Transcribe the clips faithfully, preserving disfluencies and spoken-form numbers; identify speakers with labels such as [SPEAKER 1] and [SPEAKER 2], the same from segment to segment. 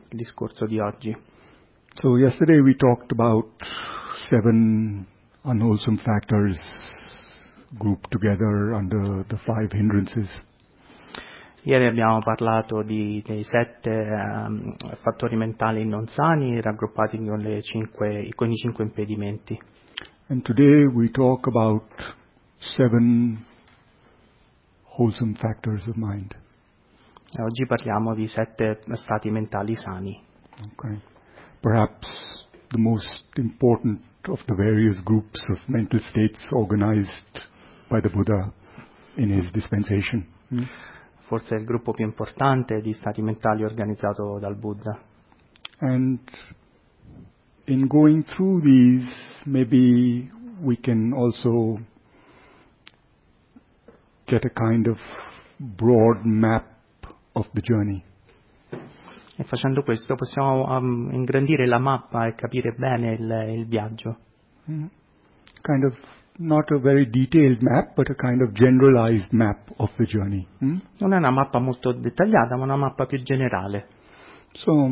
[SPEAKER 1] il discorso di oggi.
[SPEAKER 2] So yesterday we talked about seven unwholesome factors grouped together under the five hindrances.
[SPEAKER 1] Ieri abbiamo parlato di, dei sette um, fattori mentali non sani raggruppati con, le cinque, con i cinque impedimenti.
[SPEAKER 2] And today we talk about seven wholesome factors of mind.
[SPEAKER 1] E oggi parliamo di sette stati mentali sani.
[SPEAKER 2] Okay. Perhaps the most important of the various groups of mental states organized by the Buddha in his dispensation. Hmm?
[SPEAKER 1] Forse è il gruppo più importante di stati mentali organizzato dal Buddha.
[SPEAKER 2] And in going through these, maybe we can also get a kind of broad map of the journey.
[SPEAKER 1] E facendo questo possiamo um, ingrandire la mappa e capire bene il, il viaggio.
[SPEAKER 2] Mm. Kind of not a very detailed map, but a kind of generalized map of the journey. Mm?
[SPEAKER 1] Non è una mappa molto dettagliata, ma una mappa più generale.
[SPEAKER 2] So,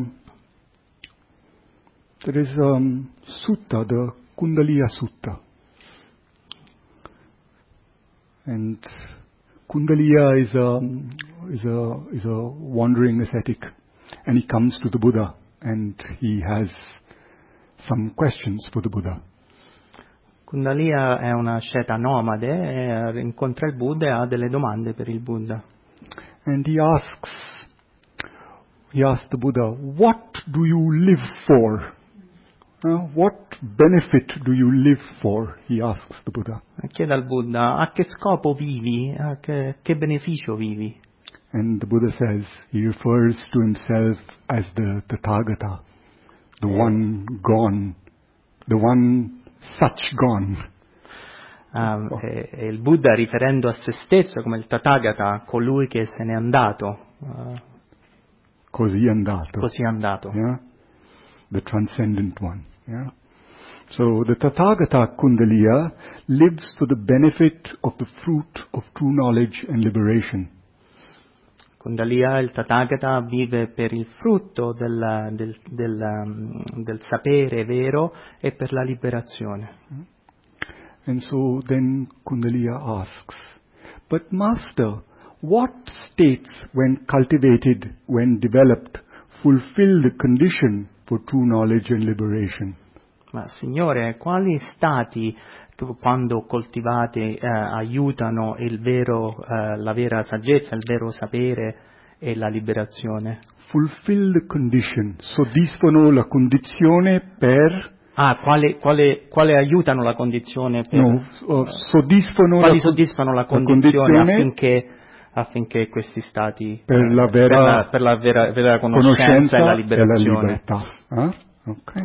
[SPEAKER 2] there is a um, sutta, the Kundaliya Sutta. And Kundaliya is a, is a, is a wandering ascetic. And he comes to the Buddha and he has some questions for the Buddha.
[SPEAKER 1] Kundaliya è una asceta nomade, e incontra il Buddha e ha delle domande per il Buddha.
[SPEAKER 2] And he asks, he asks the Buddha, what do you live for? Uh, what benefit do you live for? He asks the Buddha.
[SPEAKER 1] Chiede al Buddha, a che scopo vivi? A che, che beneficio vivi?
[SPEAKER 2] And the Buddha says, he refers to himself as the Tathagata, the one gone, the one such gone.
[SPEAKER 1] Um, e, e il Buddha, riferendo a se stesso come il Tathagata, colui che se n'è andato. Uh,
[SPEAKER 2] così andato.
[SPEAKER 1] Così andato.
[SPEAKER 2] Yeah? The transcendent one. Yeah? So the Tathagata Kundaliya lives for the benefit of the fruit of true knowledge and liberation.
[SPEAKER 1] Kundaliya, il Tathagata, vive per il frutto del, del, del, um, del sapere vero e per la liberazione.
[SPEAKER 2] And so then Kundaliya asks, but Master, what states when cultivated, when developed, fulfill the condition for true knowledge and liberation?
[SPEAKER 1] Ma Signore, quali stati, quando coltivati, eh, aiutano il vero, eh, la vera saggezza, il vero sapere e la liberazione?
[SPEAKER 2] Fulfill the condition. Soddisfano la condizione per...
[SPEAKER 1] Ah, quale, quale, quale aiutano la condizione per...
[SPEAKER 2] No, uh, soddisfano
[SPEAKER 1] quali
[SPEAKER 2] la,
[SPEAKER 1] soddisfano la condizione,
[SPEAKER 2] la condizione
[SPEAKER 1] affinché, affinché questi stati...
[SPEAKER 2] Per
[SPEAKER 1] eh,
[SPEAKER 2] la vera,
[SPEAKER 1] per la, per la vera, vera conoscenza, conoscenza e la liberazione.
[SPEAKER 2] E la libertà. Huh? Okay.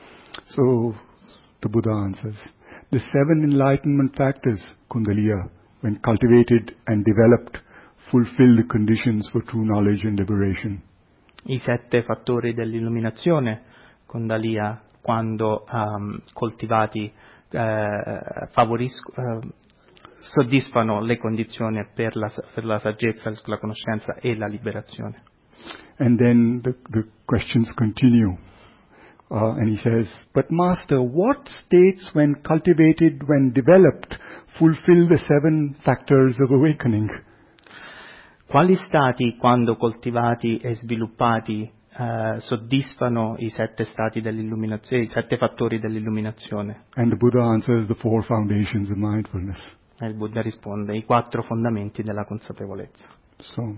[SPEAKER 2] So, the Buddha answers, the seven enlightenment factors, Kundaliya, when cultivated and developed, fulfill the conditions for true knowledge and liberation.
[SPEAKER 1] I sette fattori dell'illuminazione, Kundaliya, quando um, coltivati, eh, favoriscono, eh, soddisfano le condizioni per la, per la saggezza, la conoscenza e la liberazione.
[SPEAKER 2] And then the, the questions continue. Uh, and he says, but Master, what states when cultivated, when developed, fulfill the seven factors of awakening?
[SPEAKER 1] Quali stati, quando coltivati e sviluppati, uh, soddisfano i sette stati dell'illuminazione, i sette fattori dell'illuminazione?
[SPEAKER 2] And the Buddha answers the four foundations of mindfulness.
[SPEAKER 1] E il Buddha risponde, i quattro fondamenti della consapevolezza.
[SPEAKER 2] So,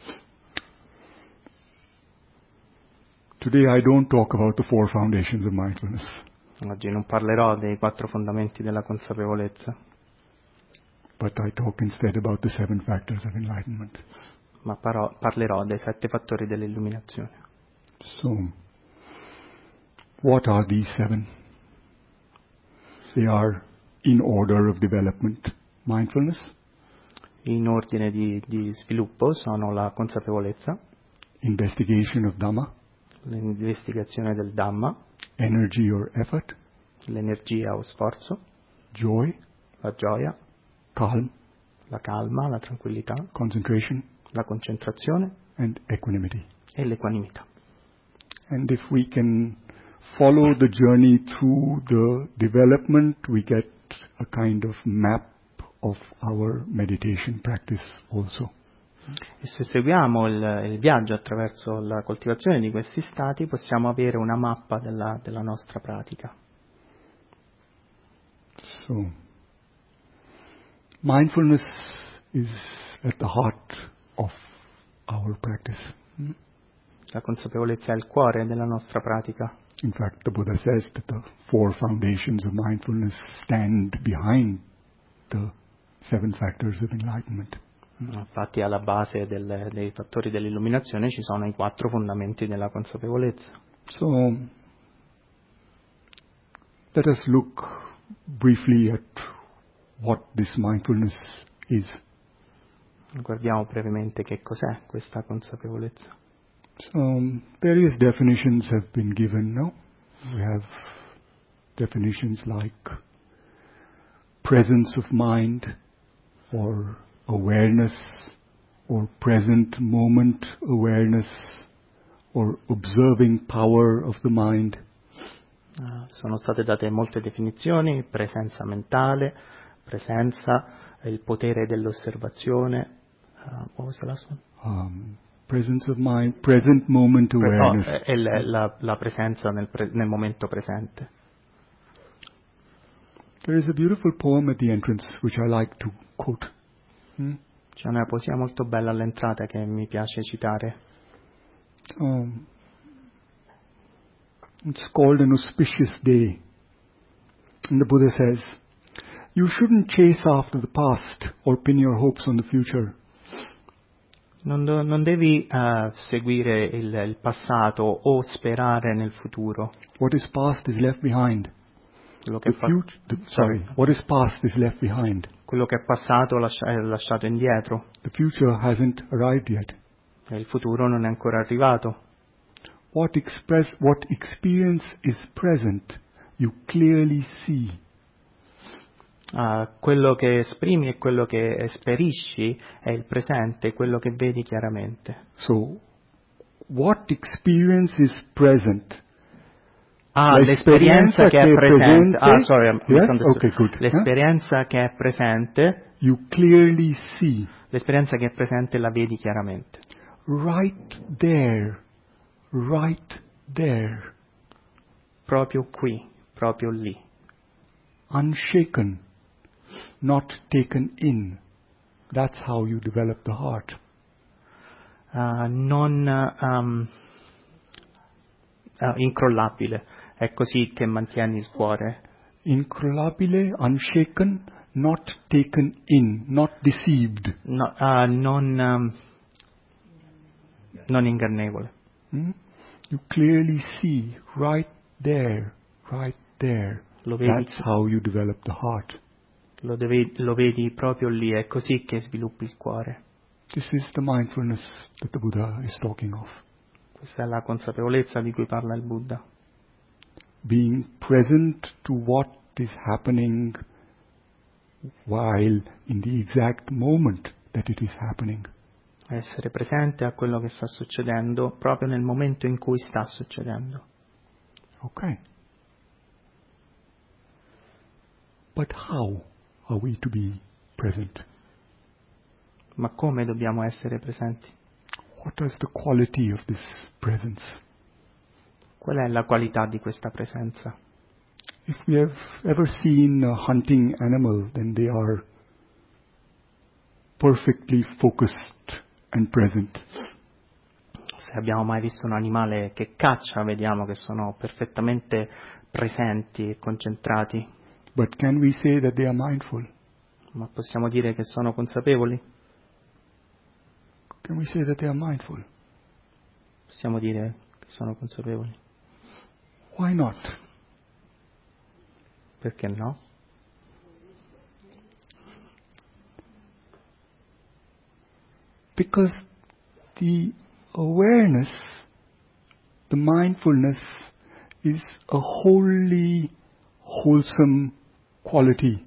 [SPEAKER 2] today I don't talk about the four foundations of mindfulness.
[SPEAKER 1] Oggi non parlerò dei quattro fondamenti della consapevolezza.
[SPEAKER 2] But I talk instead about the seven factors of enlightenment.
[SPEAKER 1] Ma parò, parlerò dei sette fattori dell'illuminazione.
[SPEAKER 2] So, what are these seven? They are in order of development. Mindfulness.
[SPEAKER 1] In ordine di, di sviluppo sono la consapevolezza.
[SPEAKER 2] Investigation of Dhamma.
[SPEAKER 1] L'investigazione del Dhamma.
[SPEAKER 2] Energy or effort.
[SPEAKER 1] L'energia o sforzo.
[SPEAKER 2] Joy.
[SPEAKER 1] La gioia.
[SPEAKER 2] Calm.
[SPEAKER 1] La calma, la tranquillità.
[SPEAKER 2] Concentration.
[SPEAKER 1] La concentrazione.
[SPEAKER 2] And equanimity.
[SPEAKER 1] E l'equanimità.
[SPEAKER 2] And if we can follow the journey through the development, we get a kind of map of our meditation practice also.
[SPEAKER 1] E se seguiamo il, il viaggio attraverso la coltivazione di questi stati, possiamo avere una mappa della, della nostra pratica.
[SPEAKER 2] So, mindfulness is at the heart of our practice.
[SPEAKER 1] La consapevolezza è il cuore della nostra pratica.
[SPEAKER 2] In fact, the Buddha says that the four foundations of mindfulness stand behind the seven factors of enlightenment.
[SPEAKER 1] Infatti alla base del, dei fattori dell'illuminazione ci sono i quattro fondamenti della consapevolezza.
[SPEAKER 2] So, let us look briefly at what this mindfulness is.
[SPEAKER 1] Guardiamo brevemente che cos'è questa consapevolezza.
[SPEAKER 2] So, various definitions have been given, no? We have definitions like presence of mind, or awareness, or present moment awareness, or observing power of the mind.
[SPEAKER 1] Uh, sono state date molte definizioni: presenza mentale, presenza, il potere dell'osservazione. Uh, what was the last one?
[SPEAKER 2] Um, presence of mind, present moment awareness.
[SPEAKER 1] Pre- oh, è la, la, la presenza nel, pre- nel momento presente.
[SPEAKER 2] There is a beautiful poem at the entrance which I like to quote. Hmm?
[SPEAKER 1] C'è una poesia molto bella all'entrata che mi piace citare.
[SPEAKER 2] Um, it's called An Auspicious Day. And the Buddha says, you shouldn't chase after the past or pin your hopes on the future.
[SPEAKER 1] Non, do, non devi uh, seguire il, il passato o sperare nel futuro.
[SPEAKER 2] What is past is left behind.
[SPEAKER 1] Quello che,
[SPEAKER 2] The
[SPEAKER 1] fa-
[SPEAKER 2] future, the, sorry, what is past is left behind.
[SPEAKER 1] quello che è passato lascia- è lasciato indietro.
[SPEAKER 2] The future hasn't arrived yet.
[SPEAKER 1] E il futuro non è ancora arrivato.
[SPEAKER 2] What express, what experience is present, you clearly see.
[SPEAKER 1] Uh, quello che esprimi e quello che esperisci è il presente, quello che vedi chiaramente.
[SPEAKER 2] So, what experience is present?
[SPEAKER 1] Ah, l'esperienza,
[SPEAKER 2] l'esperienza
[SPEAKER 1] che è
[SPEAKER 2] che è
[SPEAKER 1] presente.
[SPEAKER 2] presente,
[SPEAKER 1] Ah, sorry, I
[SPEAKER 2] yes?
[SPEAKER 1] misunderstood.
[SPEAKER 2] Okay, good.
[SPEAKER 1] L'esperienza che è presente,
[SPEAKER 2] You clearly see.
[SPEAKER 1] l'esperienza che è presente la vedi chiaramente.
[SPEAKER 2] Right there, right there.
[SPEAKER 1] Proprio qui, proprio lì.
[SPEAKER 2] Unshaken, not taken in. That's how you develop the heart.
[SPEAKER 1] Uh, non um, uh, incrollabile. È così che mantieni il cuore.
[SPEAKER 2] Incrollabile, unshaken, not taken in, not deceived.
[SPEAKER 1] No, uh, non, um, non ingannevole.
[SPEAKER 2] Hmm? You clearly see right there, right there.
[SPEAKER 1] Lo vedi,
[SPEAKER 2] That's how you develop the heart.
[SPEAKER 1] lo, devi, lo vedi proprio lì, è così che sviluppi il cuore.
[SPEAKER 2] This is the mindfulness that the Buddha is talking of.
[SPEAKER 1] Questa è la consapevolezza di cui parla il Buddha.
[SPEAKER 2] Being present to what is happening while in the exact moment that it is happening.
[SPEAKER 1] Essere presente a quello che sta succedendo proprio nel momento in cui sta succedendo.
[SPEAKER 2] Okay. But how are we to be present?
[SPEAKER 1] Ma come dobbiamo essere presenti?
[SPEAKER 2] What is the quality of this presence?
[SPEAKER 1] Qual è la qualità di questa presenza?
[SPEAKER 2] If we have ever seen a hunting animal, then they are perfectly focused and present.
[SPEAKER 1] Se abbiamo mai visto un animale che caccia, vediamo che sono perfettamente presenti e concentrati.
[SPEAKER 2] But can we say that they are mindful?
[SPEAKER 1] Ma possiamo dire che sono consapevoli?
[SPEAKER 2] Can we say that they are mindful?
[SPEAKER 1] Possiamo dire che sono consapevoli?
[SPEAKER 2] Why not?
[SPEAKER 1] Perché no?
[SPEAKER 2] Because the awareness, the mindfulness, is a wholly wholesome quality.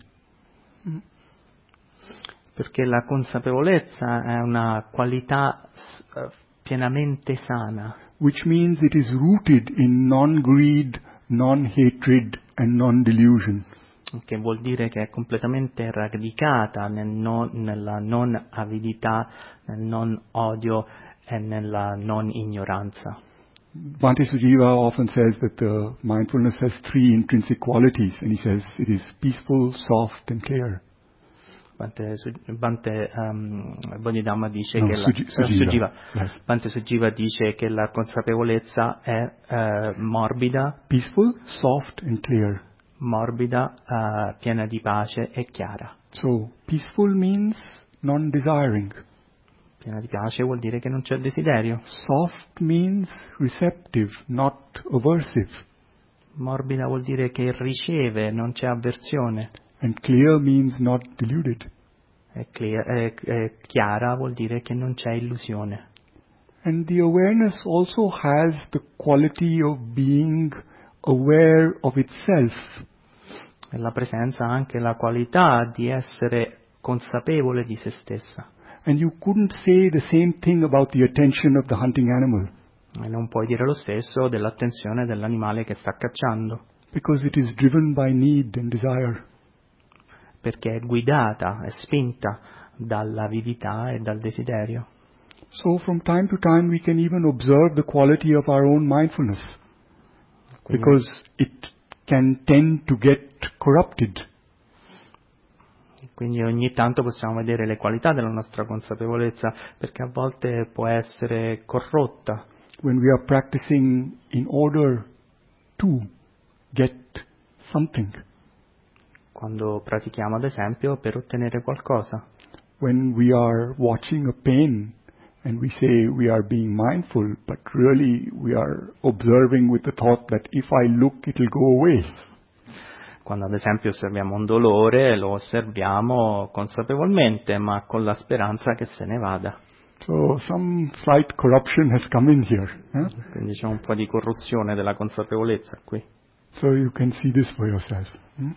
[SPEAKER 1] Perché la consapevolezza è una qualità uh, pienamente sana,
[SPEAKER 2] which means it is rooted in non-greed, non-hatred and non-delusion.
[SPEAKER 1] che vuol dire che è completamente radicata nel non, nella non avidità, nel non odio e nella non ignoranza.
[SPEAKER 2] Bhante Sujiva often says that the mindfulness has three intrinsic qualities, and he says it is peaceful, soft and clear.
[SPEAKER 1] Bhante, Bhante um, Bodhidhamma dice
[SPEAKER 2] No,
[SPEAKER 1] che
[SPEAKER 2] Suji,
[SPEAKER 1] la,
[SPEAKER 2] Sujiva.
[SPEAKER 1] Sujiva,
[SPEAKER 2] Yes.
[SPEAKER 1] Bhante Sujiva dice che la consapevolezza è eh, morbida,
[SPEAKER 2] Peaceful, soft and clear.
[SPEAKER 1] morbida, uh, piena di pace e chiara.
[SPEAKER 2] So, peaceful means non-desiring.
[SPEAKER 1] Piena di pace vuol dire che non c'è desiderio.
[SPEAKER 2] Soft means receptive, not aversive.
[SPEAKER 1] Morbida vuol dire che riceve, non c'è avversione.
[SPEAKER 2] And clear means not deluded.
[SPEAKER 1] E clear, eh, eh, chiara vuol dire che non c'è illusione.
[SPEAKER 2] And the awareness also has the quality of being aware of itself.
[SPEAKER 1] E la presenza ha anche la qualità di essere consapevole di se stessa.
[SPEAKER 2] And you couldn't say the same thing about the attention of the hunting animal,
[SPEAKER 1] E non puoi dire lo stesso dell'attenzione dell'animale che sta cacciando,
[SPEAKER 2] because it is driven by need and desire.
[SPEAKER 1] perché è guidata, è spinta dall'avidità e dal desiderio.
[SPEAKER 2] So from time to time we can even observe the quality of our own mindfulness,
[SPEAKER 1] Quindi,
[SPEAKER 2] because it can tend to get corrupted.
[SPEAKER 1] quindi ogni tanto possiamo vedere le qualità della nostra consapevolezza, perché a volte può essere corrotta
[SPEAKER 2] When we are practicing in order to get something.
[SPEAKER 1] quando pratichiamo, ad esempio, per ottenere qualcosa.
[SPEAKER 2] When we are watching a pain and we say we are being mindful, but really we are observing with the thought that if I look it will go away.
[SPEAKER 1] Quando ad esempio osserviamo un dolore, lo osserviamo consapevolmente, ma con la speranza che se ne vada.
[SPEAKER 2] So some slight corruption has come in here. eh?
[SPEAKER 1] Quindi c'è un po' di corruzione della consapevolezza qui.
[SPEAKER 2] So you can see this for yourself. hmm?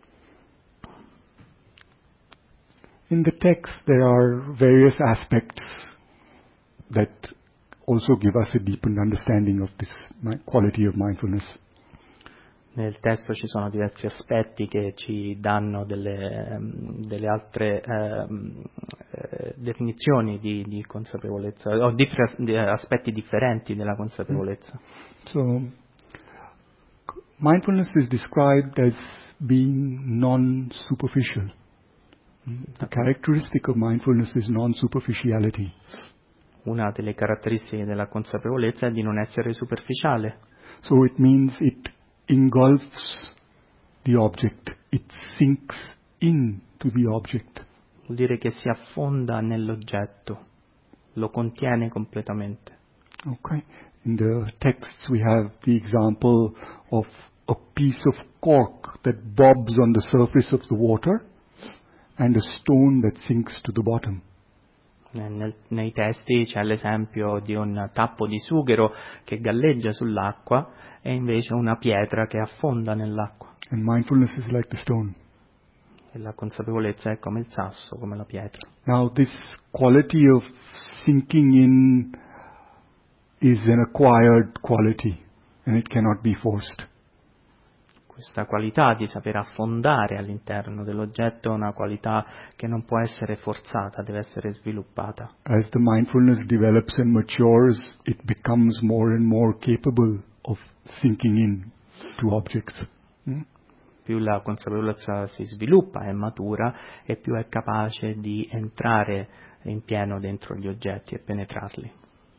[SPEAKER 2] In the text there are various aspects that also give us a deepened understanding of this mi- quality of mindfulness.
[SPEAKER 1] Nel testo ci sono diversi aspetti che ci danno delle, ehm, delle altre ehm, eh, definizioni di, di consapevolezza, o differ- di aspetti differenti della consapevolezza.
[SPEAKER 2] So mindfulness is described as being non-superficial. Mm. The characteristic of mindfulness is non-superficiality.
[SPEAKER 1] Una delle caratteristiche della consapevolezza è di non essere superficiale.
[SPEAKER 2] So it means it engulfs the object. It sinks into the object.
[SPEAKER 1] Vuol dire che si affonda nell'oggetto, lo contiene completamente.
[SPEAKER 2] Okay. In the texts we have the example of a piece of cork that bobs on the surface of the water and a stone that sinks to the bottom.
[SPEAKER 1] Nel, nei testi c'è l'esempio di un tappo di sughero che galleggia sull'acqua e invece una pietra che affonda nell'acqua.
[SPEAKER 2] And mindfulness is like the stone.
[SPEAKER 1] E la consapevolezza è come il sasso, come la pietra.
[SPEAKER 2] Now this quality of sinking in is an acquired quality and it cannot be forced.
[SPEAKER 1] Questa qualità di saper affondare all'interno dell'oggetto è una qualità che non può essere forzata, deve essere sviluppata.
[SPEAKER 2] As the mindfulness develops and matures, it becomes more and more capable of sinking in to objects. Hmm?
[SPEAKER 1] Più la consapevolezza si sviluppa e matura, e più è capace di entrare in pieno dentro gli oggetti e penetrarli.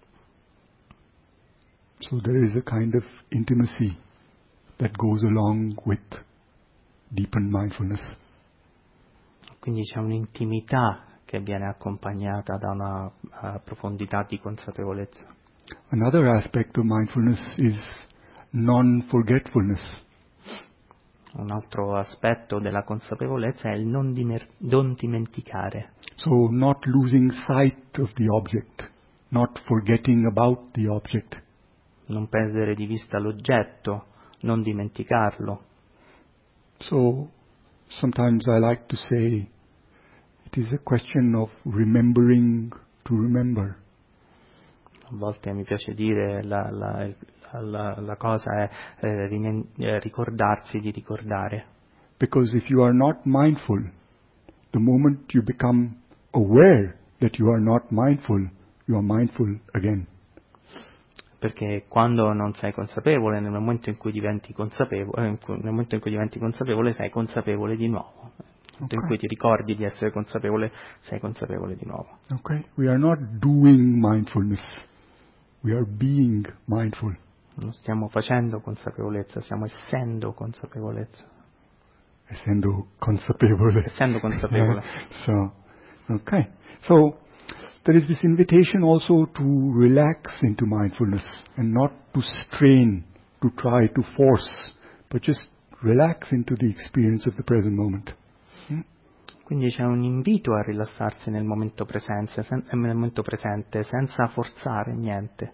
[SPEAKER 2] So there is a kind of intimacy that goes along with deepened mindfulness.
[SPEAKER 1] Quindi c'è un'intimità che viene accompagnata da una uh, profondità di consapevolezza.
[SPEAKER 2] Another aspect of mindfulness is non-forgetfulness.
[SPEAKER 1] Un altro aspetto della consapevolezza è il non, dimer- non dimenticare.
[SPEAKER 2] So not losing sight of the object, not forgetting about the object.
[SPEAKER 1] Non perdere di vista l'oggetto, non dimenticarlo.
[SPEAKER 2] So sometimes I like to say it is a question of remembering to remember.
[SPEAKER 1] A volte mi piace dire la, la, la, la cosa è eh, rimen- eh, ricordarsi di ricordare.
[SPEAKER 2] Because if you are not mindful, the moment you become aware that you are not mindful, you are mindful again.
[SPEAKER 1] Perché quando non sei consapevole, nel momento in cui diventi consapevole, eh, nel momento in cui diventi consapevole sei consapevole di nuovo. Nel momento in cui ti ricordi di essere consapevole, sei consapevole di nuovo.
[SPEAKER 2] Okay? We are not doing mindfulness. We are being mindful.
[SPEAKER 1] Non stiamo facendo consapevolezza, stiamo essendo consapevolezza.
[SPEAKER 2] Essendo consapevole.
[SPEAKER 1] Essendo consapevole.
[SPEAKER 2] So, okay. So, there is this invitation also to relax into mindfulness and not to strain, to try to force, but just relax into the experience of the present moment. Hmm?
[SPEAKER 1] Quindi c'è un invito a rilassarsi nel momento presente, sen- nel momento presente senza forzare niente.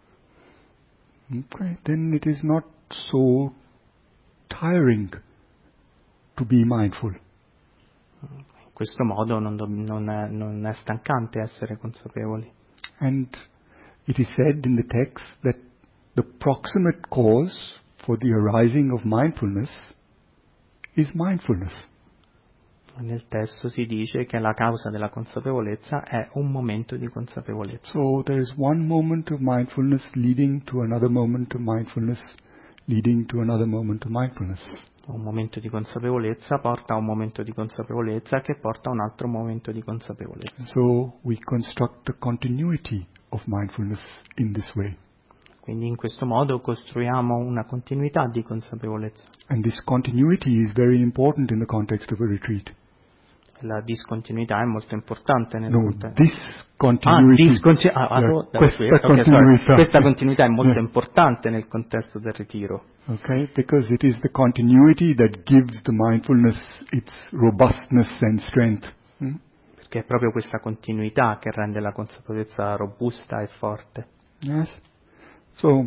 [SPEAKER 2] Okay, then it is not so tiring to be mindful.
[SPEAKER 1] In questo modo non, do- non, è, non è stancante essere consapevoli.
[SPEAKER 2] And it is said in the text that the proximate cause for the arising of mindfulness is mindfulness.
[SPEAKER 1] Nel testo si dice che la causa della consapevolezza è un momento di consapevolezza.
[SPEAKER 2] So there is one moment of mindfulness leading to another moment of mindfulness, leading to another moment of mindfulness.
[SPEAKER 1] Un momento di consapevolezza porta a un momento di consapevolezza che porta a un altro momento di consapevolezza.
[SPEAKER 2] So we construct the continuity of mindfulness in this way.
[SPEAKER 1] Quindi in questo modo costruiamo una continuità di consapevolezza.
[SPEAKER 2] And this continuity is very important in the context of a retreat.
[SPEAKER 1] La discontinuità è molto importante nel
[SPEAKER 2] No,
[SPEAKER 1] contesto.
[SPEAKER 2] this continuity.
[SPEAKER 1] Ah, disconti- ah, ah,
[SPEAKER 2] Yeah,
[SPEAKER 1] oh,
[SPEAKER 2] questa
[SPEAKER 1] okay,
[SPEAKER 2] continuità.
[SPEAKER 1] sorry. Questa continuità è molto
[SPEAKER 2] Yeah.
[SPEAKER 1] importante nel contesto del ritiro.
[SPEAKER 2] Okay, because it is the continuity that gives the mindfulness its robustness and strength. Hmm?
[SPEAKER 1] Perché è proprio questa continuità che rende la consapevolezza robusta e forte.
[SPEAKER 2] Yes. So,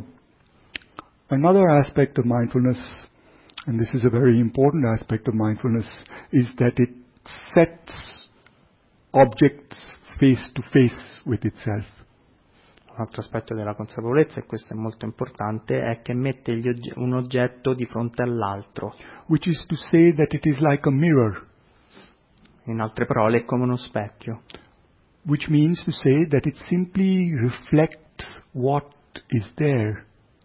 [SPEAKER 2] another aspect of mindfulness, and this is a very important aspect of mindfulness, is that it sets objects face to face with itself.
[SPEAKER 1] Un altro aspetto della consapevolezza, e questo è molto importante, è che mette gli ogge- un oggetto di fronte all'altro.
[SPEAKER 2] Which is to say that it is like a mirror.
[SPEAKER 1] In altre parole, è come uno specchio.
[SPEAKER 2] Which means to say that it simply reflects what is there.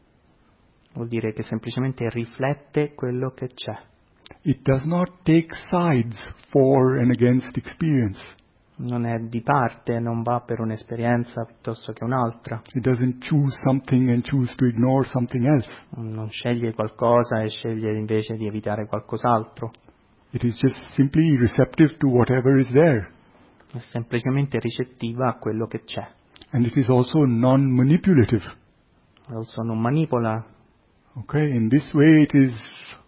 [SPEAKER 1] Vuol dire che semplicemente riflette quello che c'è.
[SPEAKER 2] It does not take sides for and against experience.
[SPEAKER 1] Non è di parte, non va per un'esperienza piuttosto che un'altra.
[SPEAKER 2] It doesn't choose something and choose to ignore something else.
[SPEAKER 1] Non sceglie qualcosa e sceglie invece di evitare qualcos'altro.
[SPEAKER 2] It is just simply receptive to whatever is there.
[SPEAKER 1] È semplicemente ricettiva a quello che c'è.
[SPEAKER 2] And it is also non-manipulative.
[SPEAKER 1] Also non manipola.
[SPEAKER 2] Okay, in this way it is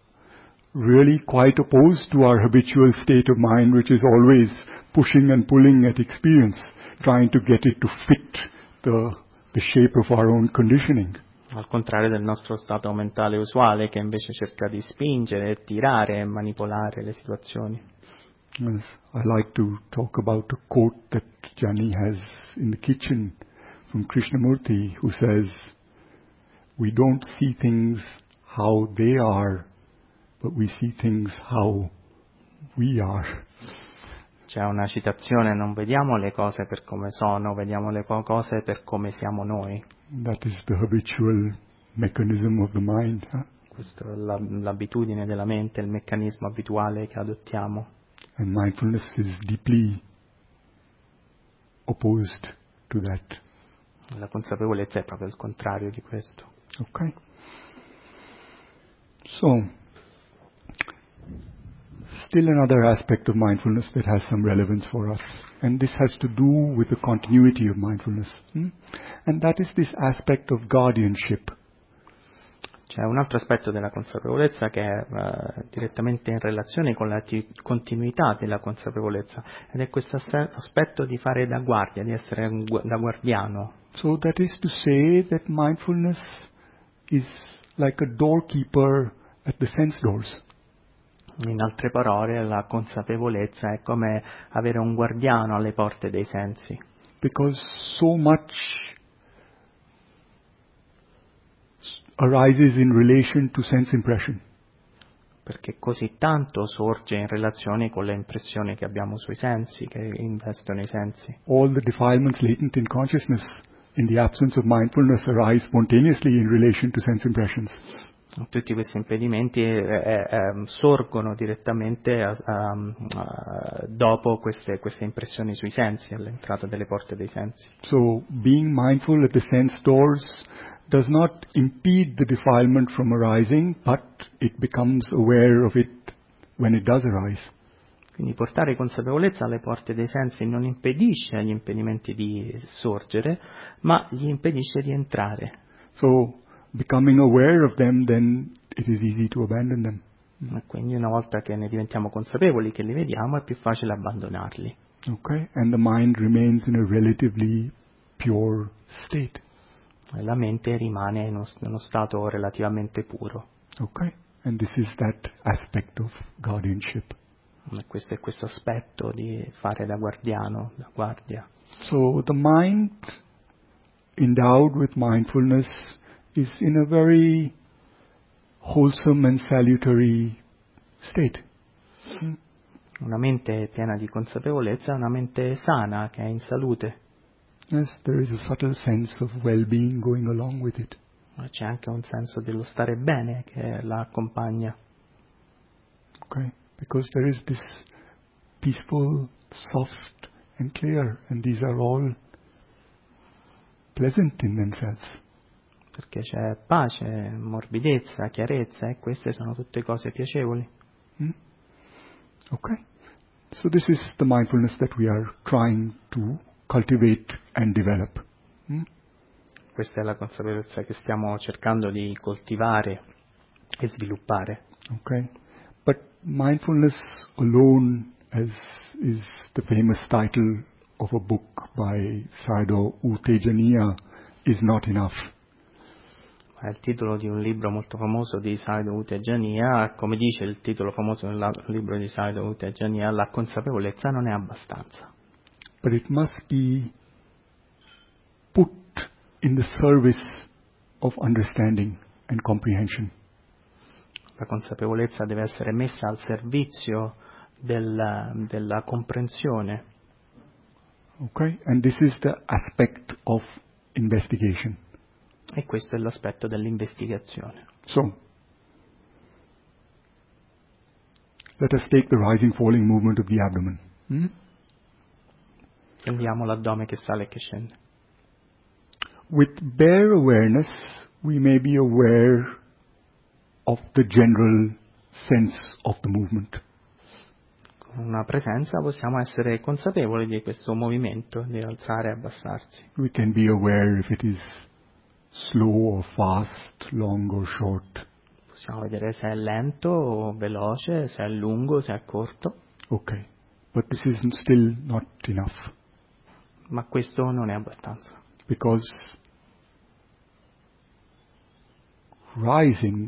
[SPEAKER 2] really quite opposed to our habitual state of mind, which is always pushing and pulling at experience, trying to get it to fit the, the shape of our own conditioning.
[SPEAKER 1] Al contrario del nostro stato mentale usuale, che invece cerca di spingere, tirare e manipolare le situazioni.
[SPEAKER 2] Yes, I like to talk about a quote that Jani has in the kitchen from Krishnamurti, who says, "We don't see things how they are, but we see things how we are."
[SPEAKER 1] C'è una citazione: non vediamo le cose per come sono, vediamo le co- cose per come siamo noi.
[SPEAKER 2] That is the habitual mechanism of the mind. Huh?
[SPEAKER 1] Questa è la- l'abitudine della mente, il meccanismo abituale che adottiamo.
[SPEAKER 2] And mindfulness is deeply opposed to that.
[SPEAKER 1] La consapevolezza è proprio il contrario di questo.
[SPEAKER 2] Okay. So, still another aspect of mindfulness that has some relevance for us, and this has to do with the continuity of mindfulness, hmm? and that is this aspect of guardianship.
[SPEAKER 1] C'è un altro aspetto della consapevolezza che è uh, direttamente in relazione con la ti- continuità della consapevolezza, ed è questo as- aspetto di fare da guardia, di essere un gu- da guardiano.
[SPEAKER 2] So that is to say that mindfulness is like a doorkeeper at the sense doors.
[SPEAKER 1] In altre parole, la consapevolezza è come avere un guardiano alle porte dei sensi,
[SPEAKER 2] Because so much arises in relation to sense impression.
[SPEAKER 1] Perché così tanto sorge in relazione con le impressioni che abbiamo sui sensi, che investono i sensi.
[SPEAKER 2] All the defilements latent in consciousness in the absence of mindfulness arise spontaneously in relation to sense impressions.
[SPEAKER 1] Tutti questi impedimenti eh, eh, sorgono direttamente a, a, a, dopo queste, queste impressioni sui sensi, all'entrata delle porte dei sensi.
[SPEAKER 2] So being mindful at the sense doors does not impede the defilement from arising, but it becomes aware of it when it does arise.
[SPEAKER 1] Quindi portare consapevolezza alle porte dei sensi non impedisce agli impedimenti di sorgere, ma gli impedisce di entrare.
[SPEAKER 2] So becoming aware of them, then it is easy to abandon them.
[SPEAKER 1] E quindi una volta che ne diventiamo consapevoli, che li vediamo, è più facile abbandonarli.
[SPEAKER 2] Okay, and the mind remains in a relatively pure state.
[SPEAKER 1] E la mente rimane in uno, in uno stato relativamente puro.
[SPEAKER 2] Okay, and this is that aspect of guardianship.
[SPEAKER 1] E questo è questo aspetto di fare da guardiano, da guardia.
[SPEAKER 2] So the mind endowed with mindfulness is in a very wholesome and salutary state.
[SPEAKER 1] Una mente piena di consapevolezza è una mente sana, che è in salute.
[SPEAKER 2] Yes, there is a subtle sense of well-being going along with it.
[SPEAKER 1] Ma c'è anche un senso dello stare bene che la accompagna.
[SPEAKER 2] Okay, because there is this peaceful, soft and clear, and these are all pleasant in themselves.
[SPEAKER 1] Perché c'è pace, morbidezza, chiarezza, e queste sono tutte cose piacevoli.
[SPEAKER 2] Hmm? Okay, so this is the mindfulness that we are trying to cultivate and develop. Hmm?
[SPEAKER 1] Questa è la consapevolezza che stiamo cercando di coltivare e sviluppare.
[SPEAKER 2] Okay, but mindfulness alone, as is the famous title of a book by Sayadaw U Tejaniya, is not enough.
[SPEAKER 1] È il titolo di un libro molto famoso di Sayadaw U Tejaniya, come dice il titolo famoso del libro di Sayadaw U Tejaniya, la consapevolezza non è abbastanza.
[SPEAKER 2] But it must be put in the service of understanding and comprehension.
[SPEAKER 1] La consapevolezza deve essere messa al servizio del, della comprensione.
[SPEAKER 2] Okay, and this is the aspect of investigation.
[SPEAKER 1] E questo è l'aspetto dell'investigazione.
[SPEAKER 2] So, let us take the rising falling movement of the abdomen. Hmm?
[SPEAKER 1] Prendiamo l'addome che sale e che scende.
[SPEAKER 2] With bare awareness, we may be aware of the general sense of the movement.
[SPEAKER 1] Con una presenza possiamo essere consapevoli di questo movimento, di alzare e abbassarsi.
[SPEAKER 2] We can be aware if it is slow or fast, long or short.
[SPEAKER 1] Possiamo vedere se è lento o veloce, se è lungo, se è corto.
[SPEAKER 2] Okay, but this is still not enough.
[SPEAKER 1] Ma questo non è abbastanza.
[SPEAKER 2] Because rising,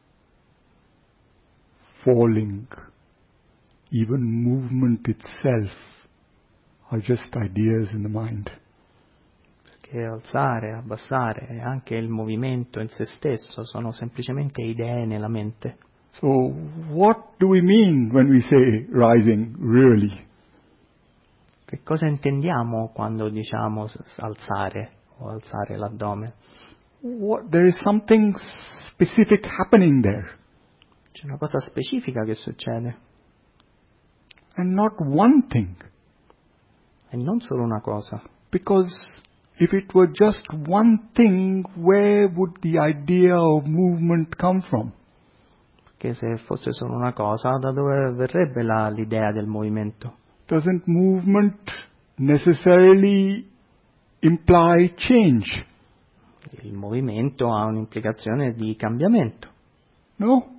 [SPEAKER 2] falling, even movement itself are just ideas in the mind.
[SPEAKER 1] Perché alzare, abbassare e anche il movimento in se stesso sono semplicemente idee nella mente.
[SPEAKER 2] So what do we mean when we say rising really?
[SPEAKER 1] Che cosa intendiamo quando diciamo alzare o alzare l'addome?
[SPEAKER 2] What, there is something specific happening there.
[SPEAKER 1] C'è una cosa specifica che succede.
[SPEAKER 2] And not one thing.
[SPEAKER 1] E non solo una cosa.
[SPEAKER 2] Because if it were just one thing, where would the idea of movement come from?
[SPEAKER 1] Perché se fosse solo una cosa, da dove verrebbe la, l'idea del movimento?
[SPEAKER 2] Doesn't movement necessarily imply change?
[SPEAKER 1] Il movimento ha un'implicazione di cambiamento.
[SPEAKER 2] No?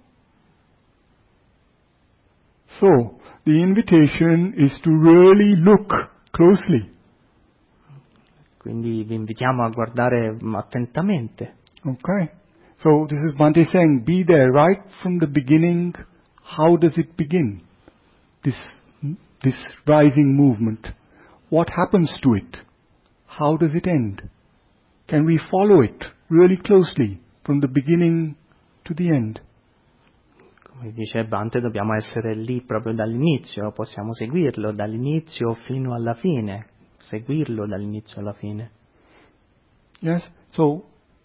[SPEAKER 2] So, the invitation is to really look closely.
[SPEAKER 1] Quindi vi invitiamo a guardare attentamente.
[SPEAKER 2] Okay. So this is Bhante saying, be there right from the beginning. How does it begin? This, this rising movement. What happens to it? How does it end? Can we follow it really closely from the beginning to the end.
[SPEAKER 1] Come dice Bhante, dobbiamo essere lì proprio dall'inizio, possiamo seguirlo dall'inizio fino alla fine, seguirlo dall'inizio alla fine.
[SPEAKER 2] Yes, so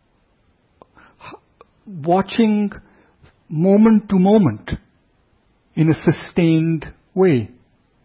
[SPEAKER 2] watching moment to moment in a sustained way.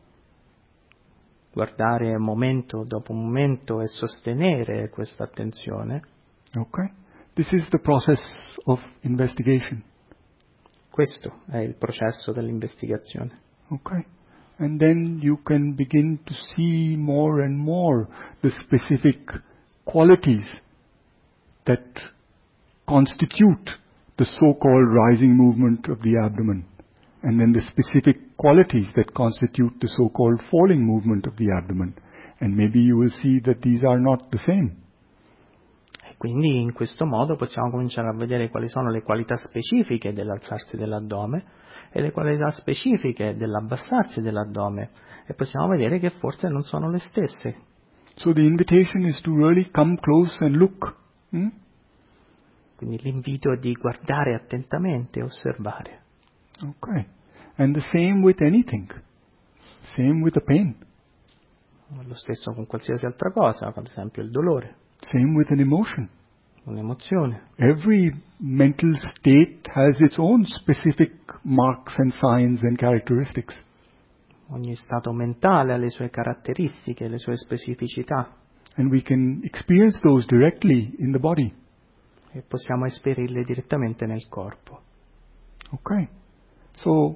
[SPEAKER 1] Guardare momento dopo momento e sostenere questa attenzione.
[SPEAKER 2] Okay? This is the process of investigation.
[SPEAKER 1] Questo è il processo dell'investigazione.
[SPEAKER 2] Okay? And then you can begin to see more and more the specific qualities that constitute the so-called rising movement of the abdomen, and then the specific qualities that constitute the so-called falling movement of the abdomen. And maybe you will see that these are not the same.
[SPEAKER 1] E quindi in questo modo possiamo cominciare a vedere quali sono le qualità specifiche dell'alzarsi dell'addome e le qualità specifiche dell'abbassarsi dell'addome, e possiamo vedere che forse non sono le stesse.
[SPEAKER 2] So the invitation is to really come close and look. Hmm?
[SPEAKER 1] Quindi l'invito è di guardare attentamente e osservare.
[SPEAKER 2] Okay. And the same with anything. Same with the pain.
[SPEAKER 1] Lo stesso con qualsiasi altra cosa, ad esempio il dolore,
[SPEAKER 2] Same with an emotion.
[SPEAKER 1] un'emozione.
[SPEAKER 2] Every mental state has its own specific marks and signs and characteristics.
[SPEAKER 1] Ogni stato mentale ha le sue caratteristiche, le sue specificità,
[SPEAKER 2] And we can experience those directly in the body.
[SPEAKER 1] e possiamo esperirle direttamente nel corpo.
[SPEAKER 2] Okay. So,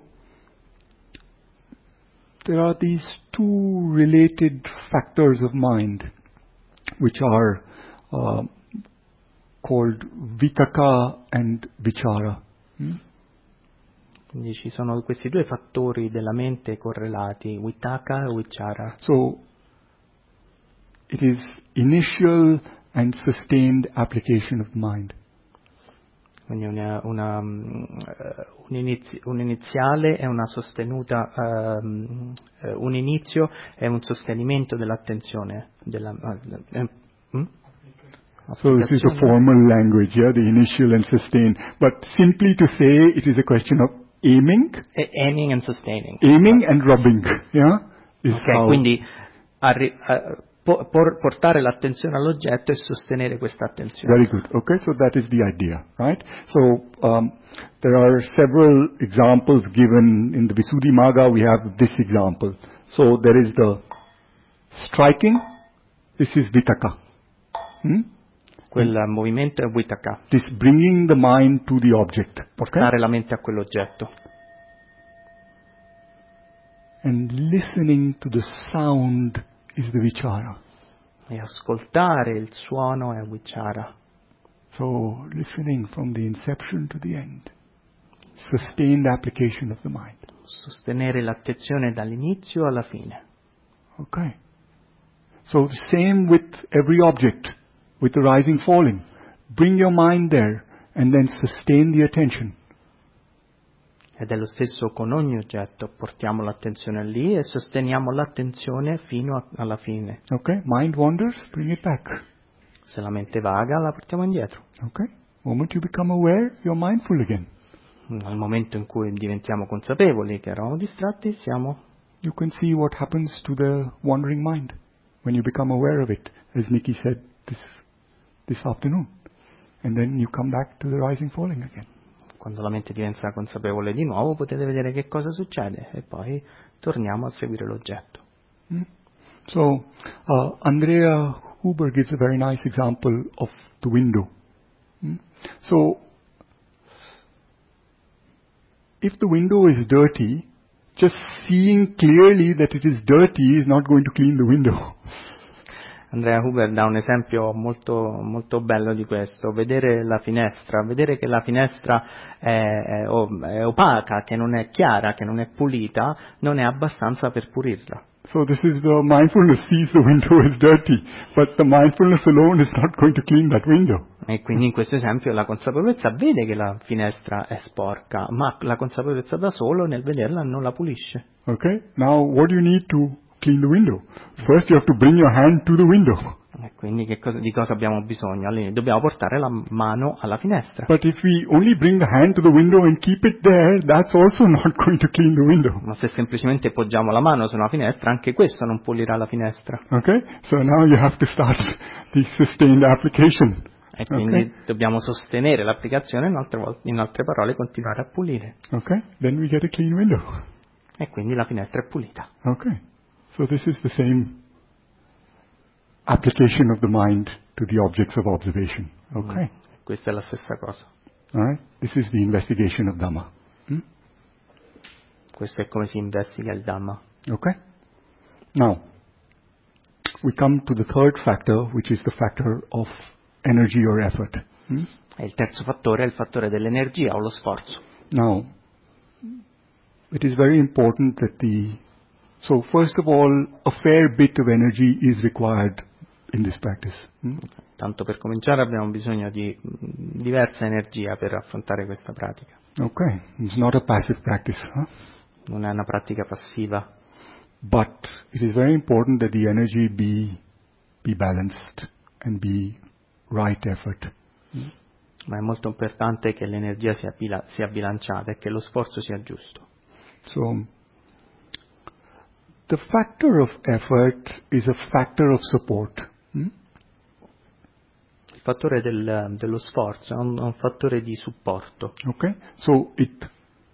[SPEAKER 2] there are these two related factors of mind which are uh, called vitaka and vichara. Hmm?
[SPEAKER 1] Quindi ci sono questi due fattori della mente correlati, vitaka e vichara.
[SPEAKER 2] So, it is initial and sustained application of the mind.
[SPEAKER 1] Quindi una, una, um, un, inizi, un iniziale e una sostenuta, um, un inizio e un sostenimento dell'attenzione. Della, uh, eh, hm?
[SPEAKER 2] So this is a formal language, yeah, the initial and sustained. But simply to say it is a question of aiming,
[SPEAKER 1] e aiming and sustaining.
[SPEAKER 2] aiming and rubbing, yeah, is
[SPEAKER 1] Okay,
[SPEAKER 2] how.
[SPEAKER 1] quindi arri- uh, por- por- portare l'attenzione all'oggetto e sostenere questa attenzione.
[SPEAKER 2] Very good. Okay, so that is the idea, right? So um, there are several examples given in the Visuddhimagga. We have this example. So there is the striking. This is vitaka. Hmm?
[SPEAKER 1] Quel movimento è vitaka,
[SPEAKER 2] This bringing the mind to the object.
[SPEAKER 1] portare
[SPEAKER 2] Okay?
[SPEAKER 1] la mente a quell'oggetto.
[SPEAKER 2] And listening to the sound is the vichara.
[SPEAKER 1] E ascoltare il suono è vichara.
[SPEAKER 2] So listening from the inception to the end. Sustained application of the mind.
[SPEAKER 1] Sostenere l'attenzione dall'inizio alla fine.
[SPEAKER 2] Okay. So the same with every object, with the rising falling. Bring your mind there and then sustain the attention.
[SPEAKER 1] Ed è lo stesso con ogni oggetto, portiamo l'attenzione lì e sosteniamo l'attenzione fino a, alla fine.
[SPEAKER 2] Okay. Mind wanders, bring it back.
[SPEAKER 1] Se la mente vaga la portiamo indietro.
[SPEAKER 2] Okay. Moment you become aware, you're mindful again.
[SPEAKER 1] Nel momento in cui diventiamo consapevoli che eravamo distratti, siamo...
[SPEAKER 2] You can see what happens to the wandering mind when you become aware of it, as Nikki said this this afternoon. And then you come back to the rising falling again.
[SPEAKER 1] Quando la mente diventa consapevole di nuovo, potete vedere che cosa succede e poi torniamo a seguire l'oggetto.
[SPEAKER 2] Hmm? So, uh, Andrea Huber gives a very nice example of the window. Hmm? So, if the window is dirty, just seeing clearly that it is dirty is not going to clean the window.
[SPEAKER 1] Andrea Huber dà un esempio molto, molto bello di questo: vedere la finestra, vedere che la finestra è, è, è opaca, che non è chiara, che non è pulita, non è abbastanza per pulirla.
[SPEAKER 2] So this is the mindfulness sees the window is dirty, but the mindfulness alone is not going to clean that window.
[SPEAKER 1] E quindi in questo esempio la consapevolezza vede che la finestra è sporca, ma la consapevolezza da solo nel vederla non la pulisce.
[SPEAKER 2] Okay? Now what do you need to clean the window? First you have to bring your hand to the window.
[SPEAKER 1] E quindi che cosa, di cosa abbiamo bisogno? Allora, dobbiamo portare la mano alla finestra.
[SPEAKER 2] But if we only bring the hand to the window and keep it there, that's also not going to clean the window.
[SPEAKER 1] Ma se semplicemente poggiamo la mano su una finestra, anche questo non pulirà la finestra.
[SPEAKER 2] Okay? So now you have to start the sustained application.
[SPEAKER 1] E quindi
[SPEAKER 2] Okay?
[SPEAKER 1] dobbiamo sostenere l'applicazione, in altre, vol- in altre parole continuare a pulire.
[SPEAKER 2] Okay? Then we get a clean window.
[SPEAKER 1] E quindi la finestra è pulita.
[SPEAKER 2] Okay? So this is the same application of the mind to the objects of observation. Okay?
[SPEAKER 1] Mm. Questa è la stessa cosa.
[SPEAKER 2] All right? This is the investigation of Dhamma. Hmm?
[SPEAKER 1] Questo è come si investiga il Dhamma.
[SPEAKER 2] Okay? Now, we come to the third factor, which is the factor of energy or effort. Hmm?
[SPEAKER 1] E il terzo fattore è il fattore dell'energia o lo sforzo.
[SPEAKER 2] Now, it is very important that the... So, first of all, a fair bit of energy is required in this practice. Hmm?
[SPEAKER 1] Tanto per cominciare abbiamo bisogno di mh, diversa energia per affrontare questa pratica.
[SPEAKER 2] Okay, it's not a passive practice. Huh?
[SPEAKER 1] Non è una pratica passiva,
[SPEAKER 2] But it is very important that the energy be, be balanced and be right effort.
[SPEAKER 1] ma è molto importante che l'energia sia, bila- sia bilanciata e che lo sforzo sia giusto.
[SPEAKER 2] So, the factor of effort is a factor of support. Hmm?
[SPEAKER 1] Il fattore del- dello sforzo è un, un fattore di supporto,
[SPEAKER 2] Okay, so it